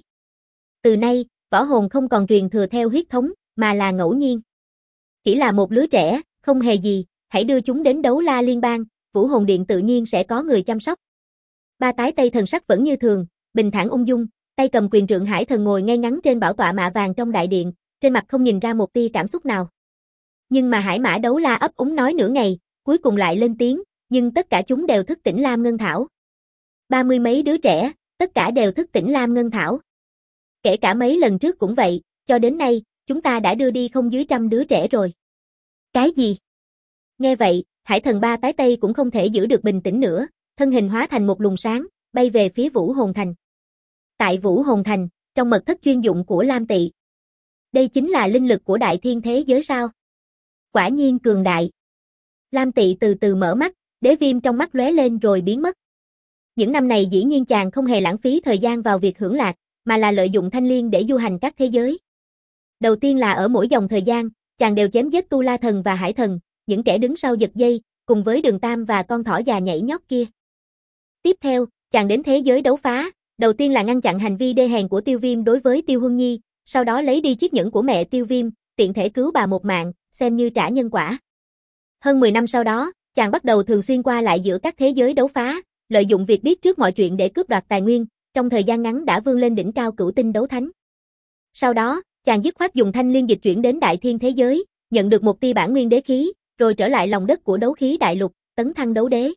Từ nay, võ hồn không còn truyền thừa theo huyết thống, mà là ngẫu nhiên. Chỉ là một lứa trẻ, không hề gì, hãy đưa chúng đến Đấu La Liên bang, Vũ Hồn Điện tự nhiên sẽ có người chăm sóc. Ba Tái Tây thần sắc vẫn như thường, bình thản ung dung, tay cầm quyền trượng Hải Thần ngồi ngay ngắn trên bảo tọa mạ vàng trong đại điện, trên mặt không nhìn ra một tia cảm xúc nào. Nhưng mà Hải Mã Đấu La ấp úng nói nửa ngày, cuối cùng lại lên tiếng, nhưng tất cả chúng đều thức tỉnh Lam Ngân Thảo. 30 mấy đứa trẻ, tất cả đều thức tỉnh Lam Ngân Thảo. Kể cả mấy lần trước cũng vậy, cho đến nay, chúng ta đã đưa đi không dưới 100 đứa trẻ rồi. Cái gì? Nghe vậy, Hải Thần Ba Tái Tây cũng không thể giữ được bình tĩnh nữa, thân hình hóa thành một luồng sáng, bay về phía Vũ Hồn Thành. Tại Vũ Hồn Thành, trong mật thất chuyên dụng của Lam Tỵ. Đây chính là linh lực của đại thiên thế giới sao? Quả nhiên cường đại. Lam Tỵ từ từ mở mắt, đế viêm trong mắt lóe lên rồi biến mất. Những năm này dĩ nhiên chàng không hề lãng phí thời gian vào việc hưởng lạc, mà là lợi dụng thanh liên để du hành các thế giới. Đầu tiên là ở mỗi dòng thời gian, chàng đều chém giết Tu La Thần và Hải Thần, những kẻ đứng sau giật dây, cùng với Đường Tam và con thỏ già nhảy nhót kia. Tiếp theo, chàng đến thế giới đấu phá, đầu tiên là ngăn chặn hành vi đê hèn của Tiêu Viêm đối với Tiêu Huân Nhi, sau đó lấy đi chiếc nhẫn của mẹ Tiêu Viêm, tiện thể cứu bà một mạng, xem như trả nhân quả. Hơn 10 năm sau đó, chàng bắt đầu thường xuyên qua lại giữa các thế giới đấu phá, lợi dụng việc biết trước mọi chuyện để cướp đoạt tài nguyên, trong thời gian ngắn đã vươn lên đỉnh cao cửu tinh đấu thánh. Sau đó, chàng dứt khoát dùng thanh liên dịch chuyển đến Đại Thiên thế giới, nhận được một tia bản nguyên đế khí, rồi trở lại lòng đất của đấu khí đại lục, tấn thăng đấu đế.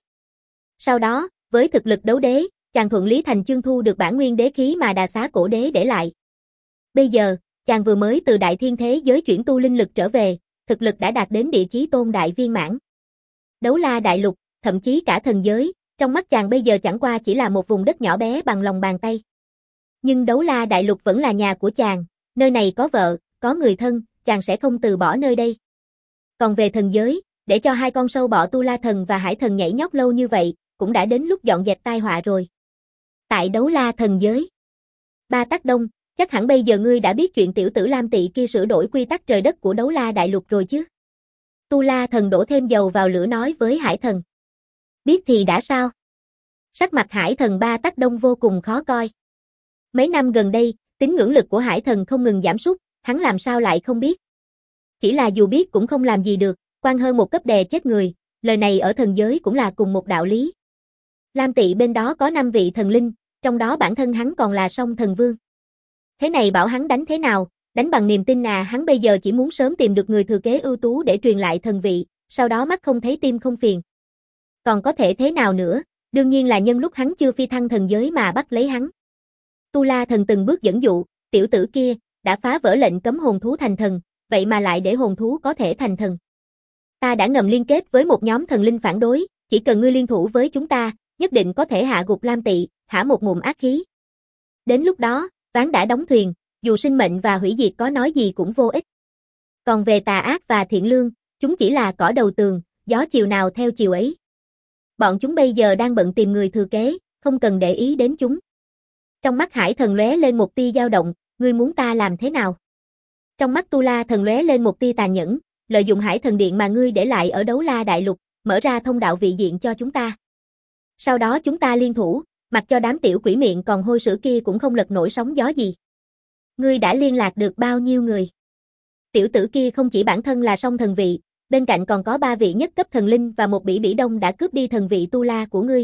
Sau đó, với thực lực đấu đế, chàng thuận lý thành chương thu được bản nguyên đế khí mà Đà Xá cổ đế để lại. Bây giờ, chàng vừa mới từ Đại Thiên thế giới chuyển tu linh lực trở về, thực lực đã đạt đến địa chí tôn đại viên mãn. Đấu la đại lục, thậm chí cả thần giới, trong mắt chàng bây giờ chẳng qua chỉ là một vùng đất nhỏ bé bằng lòng bàn tay. Nhưng đấu la đại lục vẫn là nhà của chàng, nơi này có vợ, có người thân, chàng sẽ không từ bỏ nơi đây. Còn về thần giới, để cho hai con sâu bọ Tu La Thần và Hải Thần nhảy nhót lâu như vậy, cũng đã đến lúc dọn dẹp tai họa rồi. Tại đấu la thần giới, Ba Tắc Đông, chắc hẳn bây giờ ngươi đã biết chuyện tiểu tử Lam Tị kia sửa đổi quy tắc trời đất của đấu la đại lục rồi chứ? Tu La Thần đổ thêm dầu vào lửa nói với Hải Thần. Biết thì đã sao? Sắc mặt Hải Thần Ba Tắc Đông vô cùng khó coi. Mấy năm gần đây, tính ngưỡng lực của Hải Thần không ngừng giảm sút, hắn làm sao lại không biết? Chỉ là dù biết cũng không làm gì được, quan hơn một cấp đè chết người, lời này ở thần giới cũng là cùng một đạo lý. Lam Tị bên đó có 5 vị thần linh, trong đó bản thân hắn còn là song thần vương. Thế này bảo hắn đánh thế nào, đánh bằng niềm tin à, hắn bây giờ chỉ muốn sớm tìm được người thừa kế ưu tú để truyền lại thần vị, sau đó mắt không thấy tim không phiền. Còn có thể thế nào nữa, đương nhiên là nhân lúc hắn chưa phi thăng thần giới mà bắt lấy hắn. Tu La Thần từng bước dẫn dụ, tiểu tử kia, đã phá vỡ lệnh cấm hồn thú thành thần, vậy mà lại để hồn thú có thể thành thần. Ta đã ngầm liên kết với một nhóm thần linh phản đối, chỉ cần ngươi liên thủ với chúng ta, nhất định có thể hạ gục Lam Tị, hả một ngụm ác khí. Đến lúc đó, ván đã đóng thuyền, dù sinh mệnh và hủy diệt có nói gì cũng vô ích. Còn về tà ác và thiện lương, chúng chỉ là cỏ đầu tường, gió chiều nào theo chiều ấy. Bọn chúng bây giờ đang bận tìm người thừa kế, không cần để ý đến chúng. Trong mắt Hải Thần lóe lên một tia dao động, ngươi muốn ta làm thế nào? Trong mắt Tu La Thần lóe lên một tia tàn nhẫn, lợi dụng Hải Thần Điện mà ngươi để lại ở đấu la đại lục, mở ra thông đạo vị diện cho chúng ta. Sau đó chúng ta liên thủ, mặc cho đám tiểu quỷ miệng còn hôi sữa kia cũng không lật nổi sóng gió gì. Ngươi đã liên lạc được bao nhiêu người? Tiểu tử kia không chỉ bản thân là song thần vị, bên cạnh còn có 3 vị nhất cấp thần linh và một bỉ đông đã cướp đi thần vị Tu La của ngươi.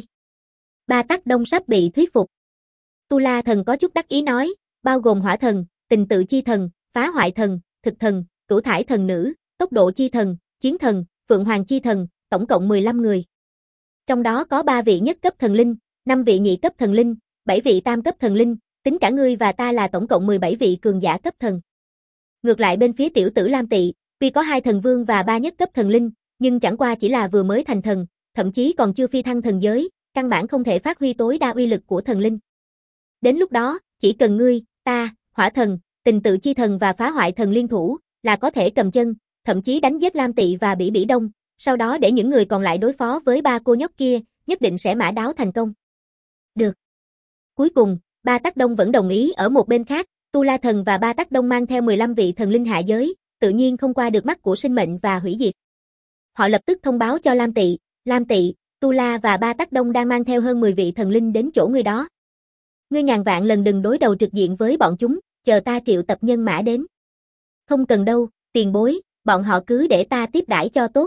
Ba Tắc Đông sắp bị thuyết phục. Tu La Thần có chút đắc ý nói, bao gồm Hỏa Thần, Tình Tự Chi Thần, Phá Hoại Thần, Thực Thần, Cửu Thải Thần Nữ, Tốc Độ Chi Thần, Chiến Thần, Phượng Hoàng Chi Thần, tổng cộng 15 người. Trong đó có 3 vị nhất cấp thần linh, 5 vị nhị cấp thần linh, 7 vị tam cấp thần linh, tính cả ngươi và ta là tổng cộng 17 vị cường giả cấp thần. Ngược lại bên phía tiểu tử Lam Tị, tuy có 2 thần vương và 3 nhất cấp thần linh, nhưng chẳng qua chỉ là vừa mới thành thần, thậm chí còn chưa phi thăng thần giới, căn bản không thể phát huy tối đa uy lực của thần linh. Đến lúc đó, chỉ cần ngươi, ta, Hỏa Thần, Tình Tự Chi Thần và Phá Hoại Thần liên thủ, là có thể cầm chân, thậm chí đánh giết Lam Tị và bỉ đông, sau đó để những người còn lại đối phó với 3 cô nhóc kia, nhất định sẽ mã đáo thành công. Được. Cuối cùng, Ba Tắc Đông vẫn đồng ý ở một bên khác, Tu La Thần và Ba Tắc Đông mang theo 15 vị thần linh hạ giới, tự nhiên không qua được mắt của sinh mệnh và hủy diệt. Họ lập tức thông báo cho Lam Tị, Tu La và Ba Tắc Đông đang mang theo hơn 10 vị thần linh đến chỗ ngươi đó. Ngươi ngàn vạn lần đừng đối đầu trực diện với bọn chúng, chờ ta triệu tập nhân mã đến. Không cần đâu, tiền bối, bọn họ cứ để ta tiếp đãi cho tốt.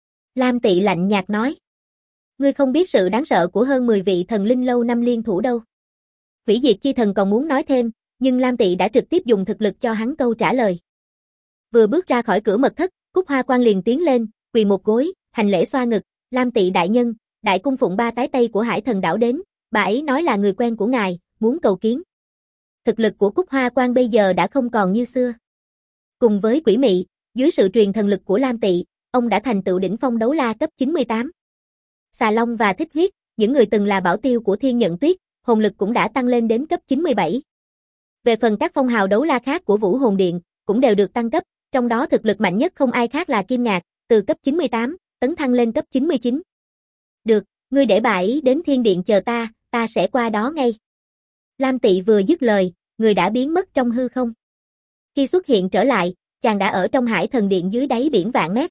Lam Tị lạnh nhạt nói. Ngươi không biết sự đáng sợ của hơn 10 vị thần linh lâu năm liên thủ đâu. Hủy diệt chi thần còn muốn nói thêm, nhưng Lam Tị đã trực tiếp dùng thực lực cho hắn câu trả lời. Vừa bước ra khỏi cửa mật thất, Cúc Hoa Quan liền tiến lên, quỳ một gối, hành lễ xoa ngực, Lam Tị đại nhân, đại cung phụng 3 tái tây của Hải Thần đảo đến, bà ấy nói là người quen của ngài, muốn cầu kiến. Thực lực của Cúc Hoa Quan bây giờ đã không còn như xưa. Cùng với quỷ mị, dưới sự truyền thần lực của Lam Tị, ông đã thành tựu đỉnh phong đấu la cấp 98. Xà Long và Thích Huyết, những người từng là bảo tiêu của Thiên Nhận Tuyết, hồn lực cũng đã tăng lên đến cấp 97. Về phần các phong hào đấu la khác của Vũ Hồn Điện, cũng đều được tăng cấp, trong đó thực lực mạnh nhất không ai khác là Kim Ngạc, từ cấp 98, tấn thăng lên cấp 99. Được, ngươi để bà ấy đến Thiên Điện chờ ta, ta sẽ qua đó ngay. Lam Tị vừa dứt lời, người đã biến mất trong hư không. Khi xuất hiện trở lại, chàng đã ở trong Hải Thần Điện dưới đáy biển vạn mét.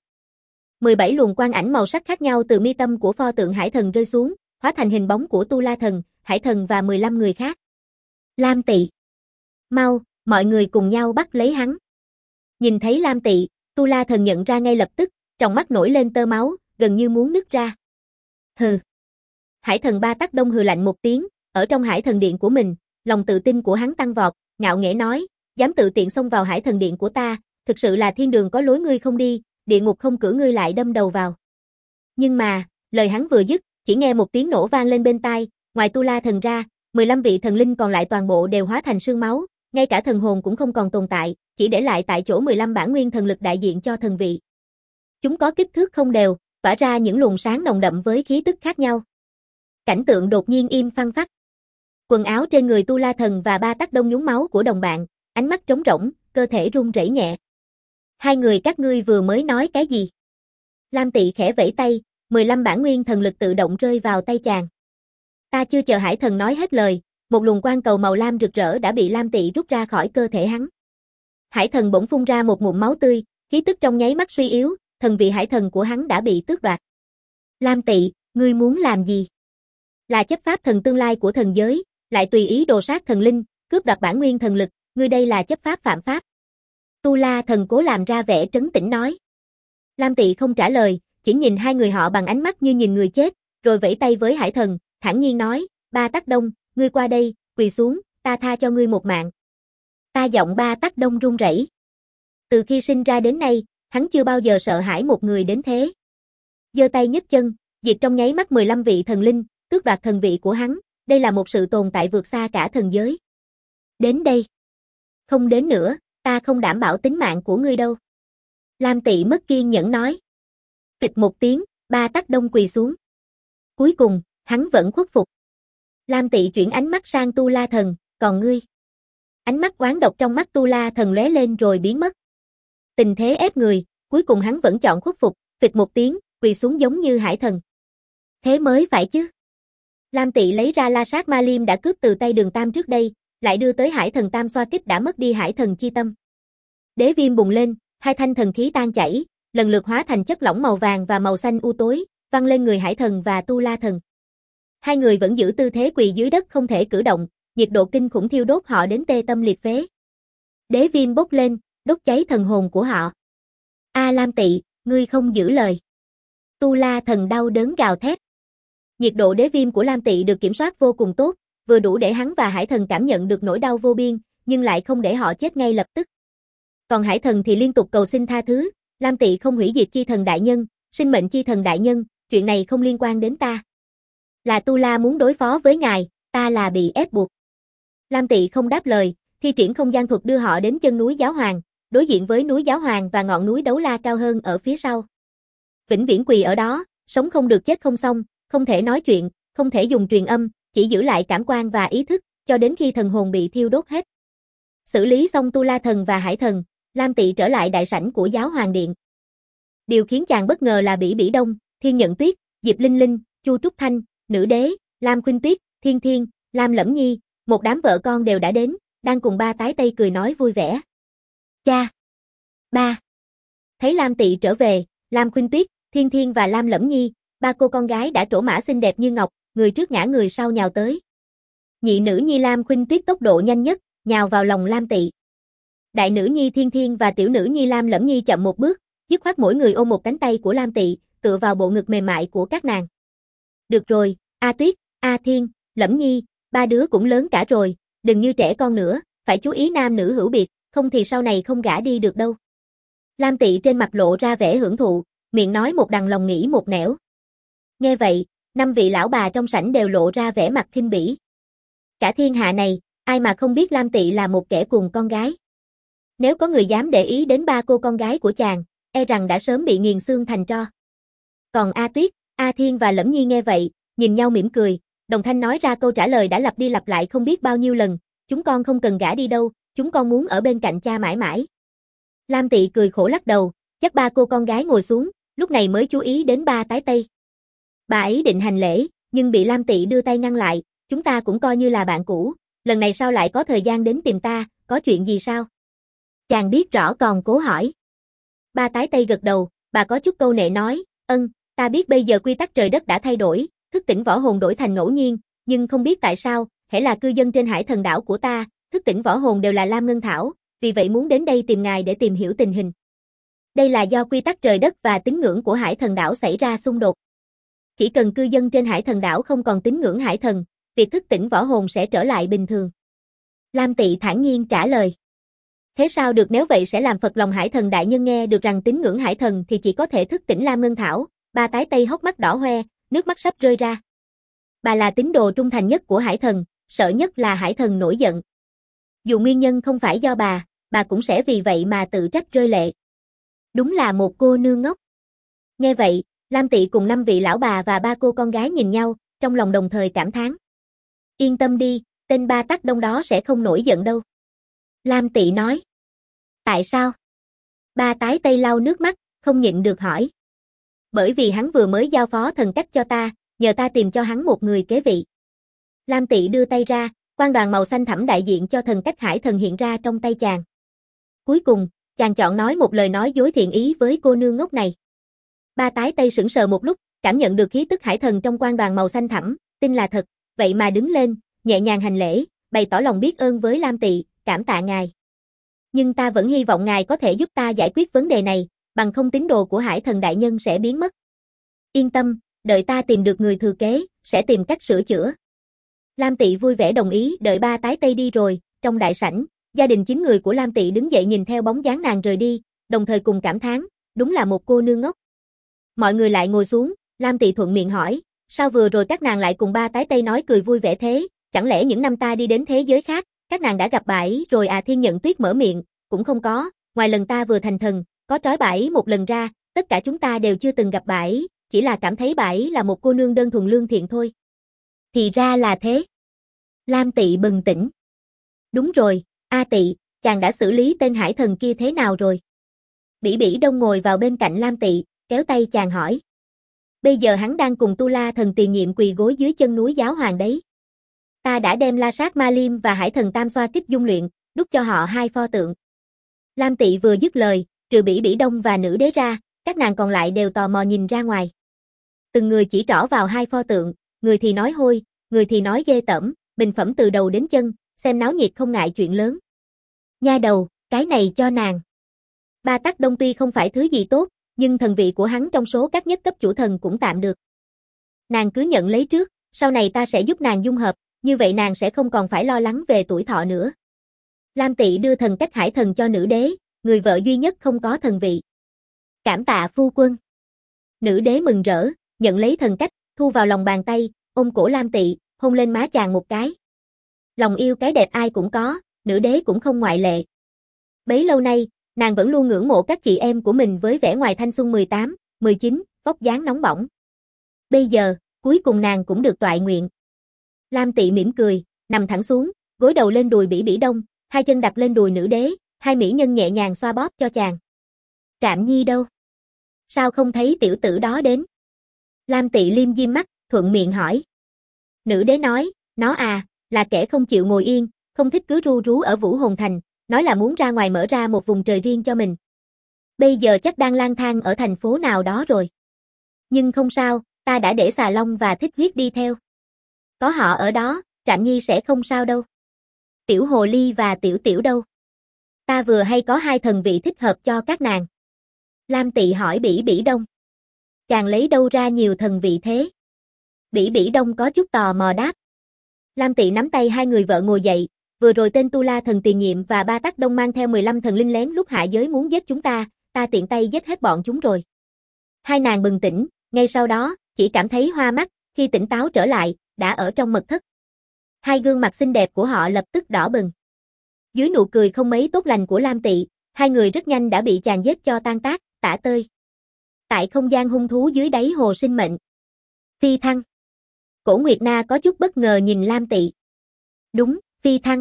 17 luồng quang ảnh màu sắc khác nhau từ mi tâm của pho tượng Hải Thần rơi xuống, hóa thành hình bóng của Tu La Thần, Hải Thần và 15 người khác. Lam Tị. Mau, mọi người cùng nhau bắt lấy hắn. Nhìn thấy Lam Tị, Tu La Thần nhận ra ngay lập tức, trong mắt nổi lên tơ máu, gần như muốn nứt ra. Hừ. Hải Thần Ba Tắc Đông hừ lạnh một tiếng, ở trong Hải Thần Điện của mình, lòng tự tin của hắn tăng vọt, ngạo nghễ nói, dám tự tiện xông vào Hải Thần Điện của ta, thực sự là thiên đường có lối ngươi không đi, địa ngục không cửa ngươi lại đâm đầu vào. Nhưng mà, lời hắn vừa dứt, chỉ nghe một tiếng nổ vang lên bên tai, ngoài Tu La Thần ra, 15 vị thần linh còn lại toàn bộ đều hóa thành sương máu, ngay cả thần hồn cũng không còn tồn tại, chỉ để lại tại chỗ 15 bản nguyên thần lực đại diện cho thần vị. Chúng có kích thước không đều, tỏa ra những luồng sáng nồng đậm với khí tức khác nhau. Cảnh tượng đột nhiên im phăng phắc. Quần áo trên người Tu La Thần và Ba Tắc Đông nhúng máu của đồng bạn, ánh mắt trống rỗng, cơ thể run rẩy nhẹ. Hai người các ngươi vừa mới nói cái gì? Lam Tị khẽ vẫy tay, 15 bản nguyên thần lực tự động rơi vào tay chàng. Ta chưa chờ Hải Thần nói hết lời, một luồng quang cầu màu lam rực rỡ đã bị Lam Tị rút ra khỏi cơ thể hắn. Hải Thần bỗng phun ra một ngụm máu tươi, khí tức trong nháy mắt suy yếu, thần vị Hải Thần của hắn đã bị tước đoạt. Lam Tị, ngươi muốn làm gì? Là chấp pháp thần tương lai của thần giới, lại tùy ý đồ sát thần linh, cướp đoạt bản nguyên thần lực, ngươi đây là chấp pháp phạm pháp. Tu La Thần cố làm ra vẻ trấn tĩnh nói. Lam Tị không trả lời, chỉ nhìn hai người họ bằng ánh mắt như nhìn người chết, rồi vẫy tay với Hải Thần, thản nhiên nói, Ba Tắc Đông, ngươi qua đây, quỳ xuống, ta tha cho ngươi một mạng. Ta giọng Ba Tắc Đông run rẩy. Từ khi sinh ra đến nay, hắn chưa bao giờ sợ hãi một người đến thế. Giơ tay nhấc chân, diệt trong nháy mắt 15 vị thần linh, tước đoạt thần vị của hắn, đây là một sự tồn tại vượt xa cả thần giới. Đến đây. Không đến nữa, ta không đảm bảo tính mạng của ngươi đâu. Lam Tị mất kiên nhẫn nói. Phịch một tiếng, Ba Tắc Đông quỳ xuống. Cuối cùng, hắn vẫn khuất phục. Lam Tị chuyển ánh mắt sang Tu La Thần, còn ngươi? Ánh mắt oán độc trong mắt Tu La Thần lóe lên rồi biến mất. Tình thế ép người, cuối cùng hắn vẫn chọn khuất phục, phịch một tiếng, quỳ xuống giống như Hải Thần. Thế mới phải chứ. Lam Tị lấy ra La Sát Ma Liêm đã cướp từ tay Đường Tam trước đây, lại đưa tới Hải Thần Tam xoa kích đã mất đi Hải Thần chi tâm. Đế viêm bùng lên, hai thanh thần khí tan chảy, lần lượt hóa thành chất lỏng màu vàng và màu xanh u tối, văng lên người Hải Thần và Tu La Thần. Hai người vẫn giữ tư thế quỳ dưới đất không thể cử động, nhiệt độ kinh khủng thiêu đốt họ đến tê tâm liệt phế. Đế viêm bốc lên, đốt cháy thần hồn của họ. Lam Tị, ngươi không giữ lời. Tu La Thần đau đớn gào thét. Nhiệt độ đế viêm của Lam Tị được kiểm soát vô cùng tốt, vừa đủ để hắn và Hải Thần cảm nhận được nỗi đau vô biên, nhưng lại không để họ chết ngay lập tức. Còn Hải Thần thì liên tục cầu xin tha thứ, Lam Tị không hủy diệt chi thần đại nhân, sinh mệnh chi thần đại nhân, chuyện này không liên quan đến ta. Là Tu La muốn đối phó với ngài, ta là bị ép buộc. Lam Tị không đáp lời, thi triển không gian thuật đưa họ đến chân núi Giáo Hoàng, đối diện với núi Giáo Hoàng và ngọn núi Đấu La cao hơn ở phía sau. Vĩnh viễn quỳ ở đó, sống không được chết không xong, không thể nói chuyện, không thể dùng truyền âm, chỉ giữ lại cảm quan và ý thức, cho đến khi thần hồn bị thiêu đốt hết. Xử lý xong Tu La Thần và Hải Thần, Lam Tị trở lại đại sảnh của Giáo Hoàng Điện. Điều khiến chàng bất ngờ là Bỉ Bỉ Đông, Thiên Nhận Tuyết, Diệp Linh Linh, Chu Trúc Thanh, Nữ Đế, Lam Khuynh Tuyết, Thiên Thiên, Lam Lẫm Nhi, một đám vợ con đều đã đến, đang cùng ba tái tây cười nói vui vẻ. Cha! Ba! Thấy Lam Tị trở về, Lam Khuynh Tuyết, Thiên Thiên và Lam Lẫm Nhi, ba cô con gái đã trổ mã xinh đẹp như ngọc, người trước ngã người sau nhào tới. Nhị nữ nhi Lam Khuynh Tuyết tốc độ nhanh nhất, nhào vào lòng Lam Tị. Đại nữ nhi Thiên Thiên và tiểu nữ nhi Lam Lẫm Nhi chậm một bước, dứt khoát mỗi người ôm một cánh tay của Lam Tị, tựa vào bộ ngực mềm mại của các nàng. Được rồi, A Tuyết, A Thiên, Lẫm Nhi, ba đứa cũng lớn cả rồi, đừng như trẻ con nữa, phải chú ý nam nữ hữu biệt, không thì sau này không gả đi được đâu. Lam Tị trên mặt lộ ra vẻ hưởng thụ, miệng nói một đằng lòng nghĩ một nẻo. Nghe vậy, 5 vị lão bà trong sảnh đều lộ ra vẻ mặt khinh bỉ. Cả thiên hạ này, ai mà không biết Lam Tị là một kẻ cuồng con gái. Nếu có người dám để ý đến ba cô con gái của chàng, e rằng đã sớm bị nghiền xương thành tro. Còn A Tuyết, A Thiên và Lẫm Nhi nghe vậy, nhìn nhau mỉm cười, đồng thanh nói ra câu trả lời đã lặp đi lặp lại không biết bao nhiêu lần, chúng con không cần gả đi đâu, chúng con muốn ở bên cạnh cha mãi mãi. Lam Tị cười khổ lắc đầu, dắt ba cô con gái ngồi xuống, lúc này mới chú ý đến ba tái tây. Bà ấy định hành lễ, nhưng bị Lam Tị đưa tay ngăn lại, chúng ta cũng coi như là bạn cũ, lần này sao lại có thời gian đến tìm ta, có chuyện gì sao? Chàng biết rõ còn cố hỏi. Ba tái tây gật đầu, bà có chút câu nệ nói, ta biết bây giờ quy tắc trời đất đã thay đổi, thức tỉnh võ hồn đổi thành ngẫu nhiên, nhưng không biết tại sao, hễ là cư dân trên hải thần đảo của ta, thức tỉnh võ hồn đều là Lam Ngân Thảo, vì vậy muốn đến đây tìm ngài để tìm hiểu tình hình. Đây là do quy tắc trời đất và tín ngưỡng của hải thần đảo xảy ra xung đột. Chỉ cần cư dân trên hải thần đảo không còn tín ngưỡng hải thần, việc thức tỉnh võ hồn sẽ trở lại bình thường. Lam Tị thản nhiên trả lời. Thế sao được, nếu vậy sẽ làm phật lòng hải thần đại nhân, nghe được rằng tín ngưỡng hải thần thì chỉ có thể thức tỉnh Lam Ngân Thảo. Ba tái tây hốc mắt đỏ hoe, nước mắt sắp rơi ra. Bà là tín đồ trung thành nhất của hải thần, sợ nhất là hải thần nổi giận. Dù nguyên nhân không phải do bà cũng sẽ vì vậy mà tự trách rơi lệ. Đúng là một cô nương ngốc. Nghe vậy, Lam Tị cùng 5 vị lão bà và 3 cô con gái nhìn nhau, trong lòng đồng thời cảm thán. Yên tâm đi, tên Ba Tắc Đông đó sẽ không nổi giận đâu. Lam Tị nói. Tại sao? Ba tái tây lau nước mắt, không nhịn được hỏi. Bởi vì hắn vừa mới giao phó thần cách cho ta, nhờ ta tìm cho hắn một người kế vị. Lam Tị đưa tay ra, quan đoàn màu xanh thẳm đại diện cho thần cách hải thần hiện ra trong tay chàng. Cuối cùng, chàng chọn nói một lời nói dối thiện ý với cô nương ngốc này. Ba tái tây sững sờ một lúc, cảm nhận được khí tức hải thần trong quan đoàn màu xanh thẳm, tin là thật, vậy mà đứng lên, nhẹ nhàng hành lễ, bày tỏ lòng biết ơn với Lam Tị, cảm tạ ngài. Nhưng ta vẫn hy vọng ngài có thể giúp ta giải quyết vấn đề này, bằng không tín đồ của hải thần đại nhân sẽ biến mất. Yên tâm, đợi ta tìm được người thừa kế, sẽ tìm cách sửa chữa. Lam Tị vui vẻ đồng ý. Đợi ba tái tây đi rồi, trong đại sảnh, gia đình 9 người của Lam Tị đứng dậy nhìn theo bóng dáng nàng rời đi, đồng thời cùng cảm thán, đúng là một cô nương ngốc. Mọi người lại ngồi xuống, Lam Tị thuận miệng hỏi, sao vừa rồi các nàng lại cùng ba tái tây nói cười vui vẻ thế, chẳng lẽ những năm ta đi đến thế giới khác, các nàng đã gặp bà ấy rồi à? Thiên Nhận Tuyết mở miệng, cũng không có, ngoài lần ta vừa thành thần, có trói bà ấy một lần ra, tất cả chúng ta đều chưa từng gặp bà ấy, chỉ là cảm thấy bà ấy là một cô nương đơn thuần lương thiện thôi. Thì ra là thế. Lam Tị bừng tỉnh. Đúng rồi, A Tị, chàng đã xử lý tên hải thần kia thế nào rồi? Bỉ Bỉ Đông ngồi vào bên cạnh Lam Tị, kéo tay chàng hỏi. Bây giờ hắn đang cùng Tu La thần tiền nhiệm quỳ gối dưới chân núi giáo hoàng đấy. Ta đã đem La Sát Ma Liêm và hải thần Tam Xoa Kích dung luyện, đúc cho họ 2 pho tượng. Lam Tị vừa dứt lời, trừ Bỉ Bỉ Đông và nữ đế ra, các nàng còn lại đều tò mò nhìn ra ngoài. Từng người chỉ trỏ vào 2 pho tượng, người thì nói hôi, người thì nói ghê tởm, bình phẩm từ đầu đến chân, xem náo nhiệt không ngại chuyện lớn. Nha đầu, cái này cho nàng. Ba Tắc Đông tuy không phải thứ gì tốt, nhưng thần vị của hắn trong số các nhất cấp chủ thần cũng tạm được. Nàng cứ nhận lấy trước, sau này ta sẽ giúp nàng dung hợp, như vậy nàng sẽ không còn phải lo lắng về tuổi thọ nữa. Lam Tị đưa thần cách hải thần cho nữ đế, người vợ duy nhất không có thần vị. Cảm tạ phu quân. Nữ đế mừng rỡ, nhận lấy thần cách, thu vào lòng bàn tay, ôm cổ Lam Tị, hôn lên má chàng một cái. Lòng yêu cái đẹp ai cũng có, nữ đế cũng không ngoại lệ. Bấy lâu nay, nàng vẫn luôn ngưỡng mộ các chị em của mình với vẻ ngoài thanh xuân 18, 19, vóc dáng nóng bỏng. Bây giờ, cuối cùng nàng cũng được toại nguyện. Lam Tị mỉm cười, nằm thẳng xuống, gối đầu lên đùi Bỉ Bỉ Đông, 2 chân đặt lên đùi nữ đế, 2 mỹ nhân nhẹ nhàng xoa bóp cho chàng. Trạm Nhi đâu? Sao không thấy tiểu tử đó đến? Lam Tị liêm diêm mắt, thuận miệng hỏi. Nữ đế nói, nó à, là kẻ không chịu ngồi yên, không thích cứ ru rú ở Vũ Hồn Thành, nói là muốn ra ngoài mở ra một vùng trời riêng cho mình. Bây giờ chắc đang lang thang ở thành phố nào đó rồi. Nhưng không sao, ta đã để Xà Long và Thích Huyết đi theo. Có họ ở đó, Trạm Nhi sẽ không sao đâu. Tiểu Hồ Ly và Tiểu Tiểu đâu? Ta vừa hay có 2 thần vị thích hợp cho các nàng. Lam Tị hỏi Bỉ Bỉ Đông. Chàng lấy đâu ra nhiều thần vị thế? Bỉ Bỉ Đông có chút tò mò đáp. Lam Tị nắm tay 2 người vợ ngồi dậy, vừa rồi tên Tu La thần tiền nhiệm và Ba Tắc Đông mang theo 15 thần linh lén lúc hạ giới muốn giết chúng ta tiện tay giết hết bọn chúng rồi. 2 nàng bừng tỉnh, ngay sau đó, chỉ cảm thấy hoa mắt, khi tỉnh táo trở lại, đã ở trong mật thất. 2 gương mặt xinh đẹp của họ lập tức đỏ bừng. Dưới nụ cười không mấy tốt lành của Lam Tị, 2 người rất nhanh đã bị chàng giết cho tan tác, tả tơi. Tại không gian hung thú dưới đáy hồ sinh mệnh. Phi thăng. Cổ Nguyệt Na có chút bất ngờ nhìn Lam Tị. Đúng, phi thăng.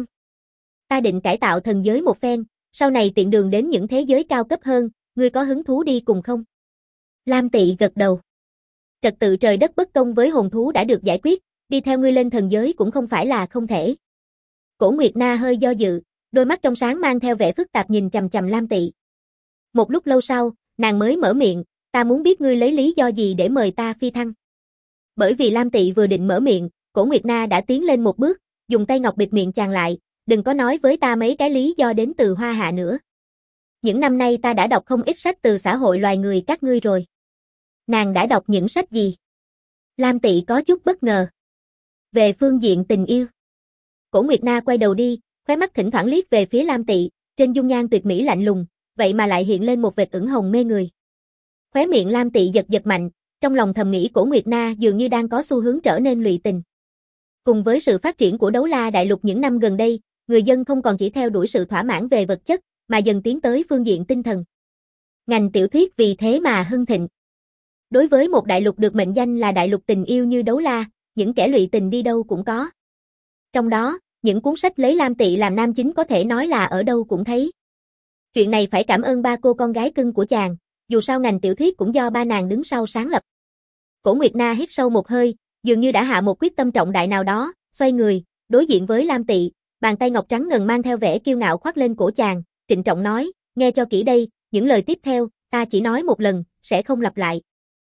Ta định cải tạo thần giới một phen, sau này tiện đường đến những thế giới cao cấp hơn, ngươi có hứng thú đi cùng không? Lam Tị gật đầu. Trật tự trời đất bất công với hồn thú đã được giải quyết, Đi theo ngươi lên thần giới cũng không phải là không thể. Cổ Nguyệt Na hơi do dự, đôi mắt trong sáng mang theo vẻ phức tạp nhìn chằm chằm Lam Tị. Một lúc lâu sau, nàng mới mở miệng, ta muốn biết ngươi lấy lý do gì để mời ta phi thăng. Bởi vì Lam Tị vừa định mở miệng, Cổ Nguyệt Na đã tiến lên một bước, dùng tay ngọc bịt miệng chàng lại, đừng có nói với ta mấy cái lý do đến từ Hoa Hạ nữa. Những năm nay ta đã đọc không ít sách từ xã hội loài người các ngươi rồi. Nàng đã đọc những sách gì? Lam Tị có chút bất ngờ. Về phương diện tình yêu. Cổ Nguyệt Na quay đầu đi, khóe mắt thỉnh thoảng liếc về phía Lam Tị, trên dung nhan tuyệt mỹ lạnh lùng, vậy mà lại hiện lên một vệt ửng hồng mê người. Khóe miệng Lam Tị giật giật mạnh, trong lòng thầm nghĩ Cổ Nguyệt Na dường như đang có xu hướng trở nên lụy tình. Cùng với sự phát triển của đấu la đại lục những năm gần đây, người dân không còn chỉ theo đuổi sự thỏa mãn về vật chất, mà dần tiến tới phương diện tinh thần. Ngành tiểu thuyết vì thế mà hưng thịnh. Đối với một đại lục được mệnh danh là đại lục tình yêu như đấu la, những kẻ lụy tình đi đâu cũng có. Trong đó, những cuốn sách lấy Lam Tị làm nam chính có thể nói là ở đâu cũng thấy. Chuyện này phải cảm ơn ba cô con gái cưng của chàng, dù sao ngành tiểu thuyết cũng do ba nàng đứng sau sáng lập. Cổ Nguyệt Na hít sâu một hơi, dường như đã hạ một quyết tâm trọng đại nào đó, xoay người, đối diện với Lam Tị, bàn tay ngọc trắng ngần mang theo vẻ kiêu ngạo khoác lên cổ chàng, trịnh trọng nói, nghe cho kỹ đây, những lời tiếp theo, ta chỉ nói một lần, sẽ không lặp lại.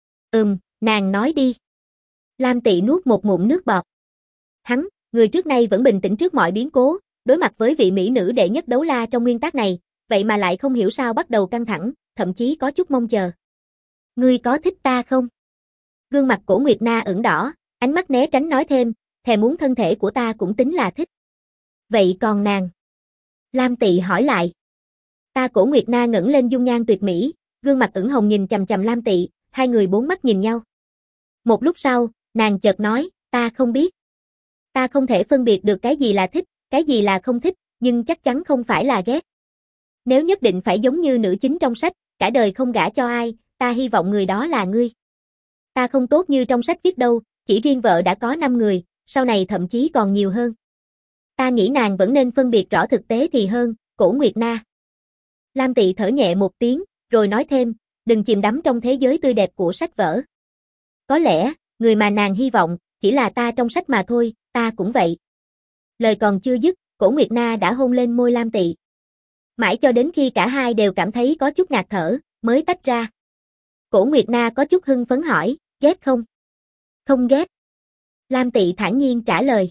Nàng nói đi. Lam Tị nuốt một ngụm nước bọt. Hắn, người trước nay vẫn bình tĩnh trước mọi biến cố, đối mặt với vị mỹ nữ đệ nhất đấu la trong nguyên tắc này, vậy mà lại không hiểu sao bắt đầu căng thẳng, thậm chí có chút mong chờ. Ngươi có thích ta không? Gương mặt Cổ Nguyệt Na ửng đỏ, ánh mắt né tránh nói thêm, thèm muốn thân thể của ta cũng tính là thích. Vậy còn nàng? Lam Tị hỏi lại. Ta Cổ Nguyệt Na ngẩng lên dung nhan tuyệt mỹ, gương mặt ửng hồng nhìn chằm chằm Lam Tị, hai người bốn mắt nhìn nhau. Một lúc sau, nàng chợt nói, ta không biết. Ta không thể phân biệt được cái gì là thích, cái gì là không thích, nhưng chắc chắn không phải là ghét. Nếu nhất định phải giống như nữ chính trong sách, cả đời không gả cho ai, ta hy vọng người đó là ngươi. Ta không tốt như trong sách viết đâu, chỉ riêng vợ đã có 5 người, sau này thậm chí còn nhiều hơn. Ta nghĩ nàng vẫn nên phân biệt rõ thực tế thì hơn, Cổ Nguyệt Na. Lam Tị thở nhẹ một tiếng, rồi nói thêm, đừng chìm đắm trong thế giới tươi đẹp của sách vở. Có lẽ, người mà nàng hy vọng, chỉ là ta trong sách mà thôi, ta cũng vậy. Lời còn chưa dứt, Cổ Nguyệt Na đã hôn lên môi Lam Tị. Mãi cho đến khi cả hai đều cảm thấy có chút ngạt thở, mới tách ra. Cổ Nguyệt Na có chút hưng phấn hỏi, ghét không? Không ghét. Lam Tị thản nhiên trả lời.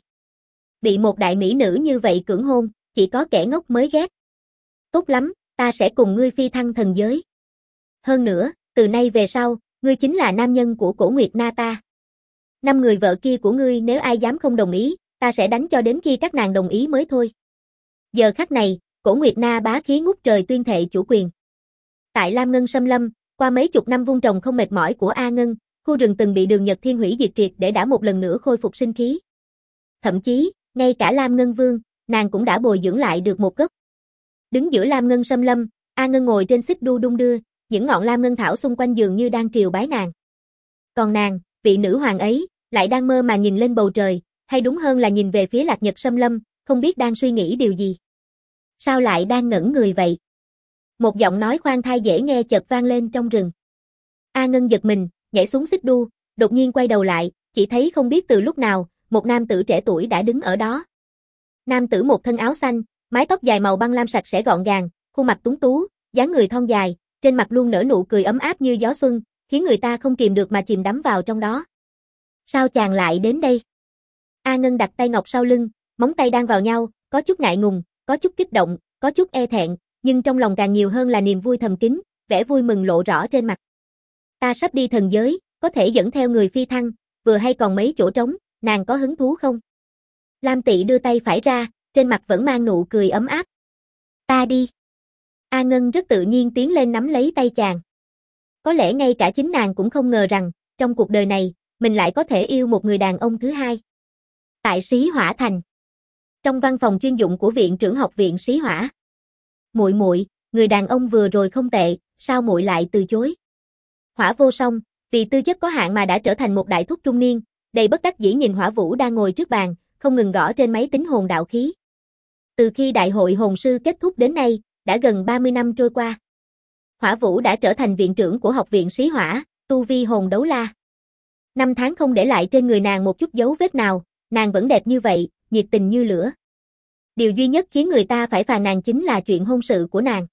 Bị một đại mỹ nữ như vậy cưỡng hôn, chỉ có kẻ ngốc mới ghét. Tốt lắm, ta sẽ cùng ngươi phi thăng thần giới. Hơn nữa, từ nay về sau, ngươi chính là nam nhân của Cổ Nguyệt Na ta. 5 người vợ kia của ngươi nếu ai dám không đồng ý, ta sẽ đánh cho đến khi các nàng đồng ý mới thôi. Giờ khắc này, Cổ Nguyệt Na bá khí ngút trời tuyên thệ chủ quyền. Tại Lam Ngân Xâm Lâm, qua mấy chục năm vun trồng không mệt mỏi của A Ngân, khu rừng từng bị Đường Nhật Thiên hủy diệt triệt để đã một lần nữa khôi phục sinh khí. Thậm chí, ngay cả Lam Ngân Vương, nàng cũng đã bồi dưỡng lại được một gốc. Đứng giữa Lam Ngân Xâm Lâm, A Ngân ngồi trên xích đu đung đưa, những ngọn lam ngân thảo xung quanh dường như đang triều bái nàng. Còn nàng, vị nữ hoàng ấy, lại đang mơ mà nhìn lên bầu trời, hay đúng hơn là nhìn về phía Lạc Nhật Xâm Lâm, không biết đang suy nghĩ điều gì. Sao lại đang ngẩn người vậy? Một giọng nói khoan thai dễ nghe chợt vang lên trong rừng. A Ngân giật mình, nhảy xuống xích đu, đột nhiên quay đầu lại, chỉ thấy không biết từ lúc nào, một nam tử trẻ tuổi đã đứng ở đó. Nam tử một thân áo xanh, mái tóc dài màu băng lam sạch sẽ gọn gàng, khuôn mặt tuấn tú, dáng người thon dài, trên mặt luôn nở nụ cười ấm áp như gió xuân, khiến người ta không kìm được mà chìm đắm vào trong đó. Sao chàng lại đến đây? A Ngân đặt tay ngọc sau lưng, móng tay đang vào nhau, có chút ngại ngùng, có chút kích động, có chút e thẹn, nhưng trong lòng càng nhiều hơn là niềm vui thầm kín, vẻ vui mừng lộ rõ trên mặt. Ta sắp đi thần giới, có thể dẫn theo người phi thăng, vừa hay còn mấy chỗ trống, nàng có hứng thú không? Lam Tị đưa tay phải ra, trên mặt vẫn mang nụ cười ấm áp. Ta đi. A Ngân rất tự nhiên tiến lên nắm lấy tay chàng. Có lẽ ngay cả chính nàng cũng không ngờ rằng, trong cuộc đời này, mình lại có thể yêu một người đàn ông thứ hai. Tại Xí Hỏa Thành. Trong văn phòng chuyên dụng của viện trưởng học viện Xí Hỏa. Muội muội, người đàn ông vừa rồi không tệ, sao muội lại từ chối? Hỏa Vô Song, vì tư chất có hạn mà đã trở thành một đại thúc trung niên, đầy bất đắc dĩ nhìn Hỏa Vũ đang ngồi trước bàn, không ngừng gõ trên máy tính hồn đạo khí. Từ khi đại hội hồn sư kết thúc đến nay, đã gần 30 năm trôi qua. Hỏa Vũ đã trở thành viện trưởng của học viện Xí Hỏa, tu vi hồn đấu la. 5 tháng không để lại trên người nàng một chút dấu vết nào, nàng vẫn đẹp như vậy, nhiệt tình như lửa. Điều duy nhất khiến người ta phải phàn nàn chính là chuyện hôn sự của nàng.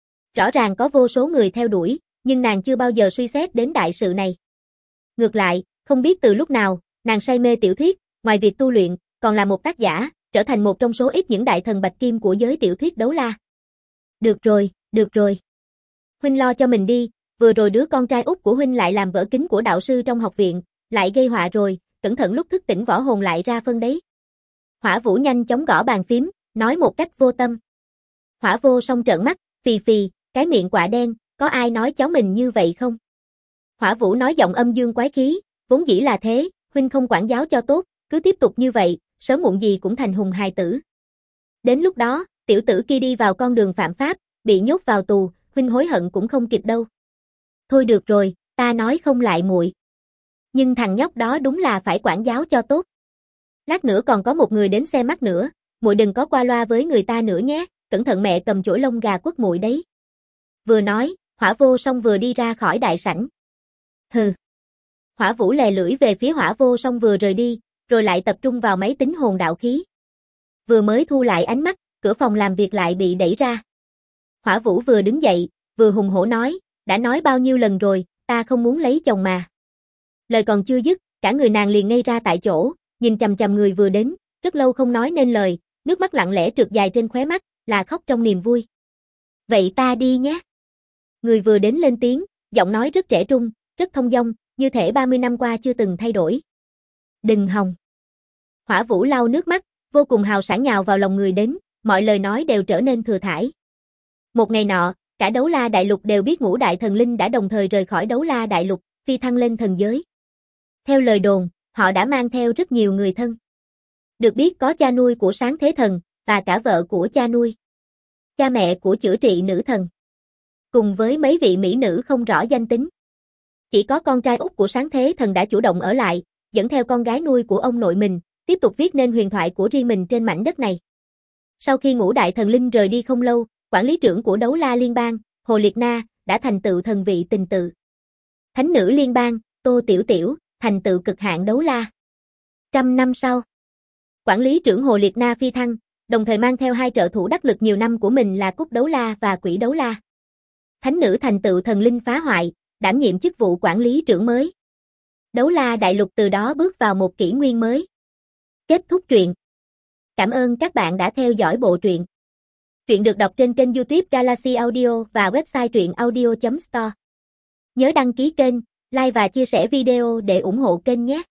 Rõ ràng có vô số người theo đuổi, nhưng nàng chưa bao giờ suy xét đến đại sự này. Ngược lại, không biết từ lúc nào, nàng say mê tiểu thuyết, ngoài việc tu luyện, còn là một tác giả, trở thành một trong số ít những đại thần bạch kim của giới tiểu thuyết đấu la. Được rồi. Huynh lo cho mình đi, vừa rồi đứa con trai út của huynh lại làm vỡ kính của đạo sư trong học viện, lại gây họa rồi, cẩn thận lúc thức tỉnh võ hồn lại ra phân đấy. Hỏa Vũ nhanh chóng gõ bàn phím, nói một cách vô tâm. Hỏa Vô Song trợn mắt, phì phì, cái miệng quạ đen, có ai nói cháu mình như vậy không? Hỏa Vũ nói giọng âm dương quái khí, vốn dĩ là thế, huynh không quản giáo cho tốt, cứ tiếp tục như vậy, sớm muộn gì cũng thành hùng hài tử. Đến lúc đó, tiểu tử kia đi vào con đường phạm pháp, bị nhốt vào tù, huynh hối hận cũng không kịp đâu. Thôi được rồi, ta nói không lại muội. Nhưng thằng nhóc đó đúng là phải quản giáo cho tốt. Lát nữa còn có một người đến xem mắt nữa, muội đừng có qua loa với người ta nữa nhé, cẩn thận mẹ cầm chổi lông gà quất muội đấy. Vừa nói, Hỏa Vô Song vừa đi ra khỏi đại sảnh. Hừ. Hỏa Vũ lè lưỡi về phía Hỏa Vô Song vừa rời đi, rồi lại tập trung vào máy tính hồn đạo khí. Vừa mới thu lại ánh mắt, cửa phòng làm việc lại bị đẩy ra. Hỏa Vũ vừa đứng dậy, vừa hùng hổ nói, đã nói bao nhiêu lần rồi, ta không muốn lấy chồng mà. Lời còn chưa dứt, cả người nàng liền ngây ra tại chỗ, nhìn chằm chằm người vừa đến, rất lâu không nói nên lời, nước mắt lặng lẽ trượt dài trên khóe mắt, là khóc trong niềm vui. Vậy ta đi nhé. Người vừa đến lên tiếng, giọng nói rất trẻ trung, rất thông dong, như thể 30 năm qua chưa từng thay đổi. Đừng hòng. Hỏa Vũ lau nước mắt, vô cùng hào sảng nhào vào lòng người đến, mọi lời nói đều trở nên thừa thãi. Một ngày nọ, cả Đấu La Đại Lục đều biết ngũ đại thần linh đã đồng thời rời khỏi Đấu La Đại Lục, phi thăng lên thần giới. Theo lời đồn, họ đã mang theo rất nhiều người thân. Được biết có cha nuôi của Sáng Thế Thần, và cả vợ của cha nuôi. Cha mẹ của chữa trị nữ thần. Cùng với mấy vị mỹ nữ không rõ danh tính. Chỉ có con trai út của Sáng Thế Thần đã chủ động ở lại, dẫn theo con gái nuôi của ông nội mình, tiếp tục viết nên huyền thoại của riêng mình trên mảnh đất này. Sau khi ngũ đại thần linh rời đi không lâu, quản lý trưởng của Đấu La Liên bang, Hồ Liệt Na, đã thành tựu thần vị tình tự. Thánh nữ liên bang, Tô Tiểu Tiểu, thành tựu cực hạn đấu la. 100 năm sau, quản lý trưởng Hồ Liệt Na phi thăng, đồng thời mang theo hai trợ thủ đắc lực nhiều năm của mình là Cúc Đấu La và Quỷ Đấu La. Thánh nữ thành tựu thần linh phá hoại, đảm nhiệm chức vụ quản lý trưởng mới. Đấu La Đại Lục từ đó bước vào một kỷ nguyên mới. Kết thúc truyện. Cảm ơn các bạn đã theo dõi bộ truyện. Truyện được đọc trên kênh YouTube Galaxy Audio và website truyệnaudio.store. Nhớ đăng ký kênh, like và chia sẻ video để ủng hộ kênh nhé.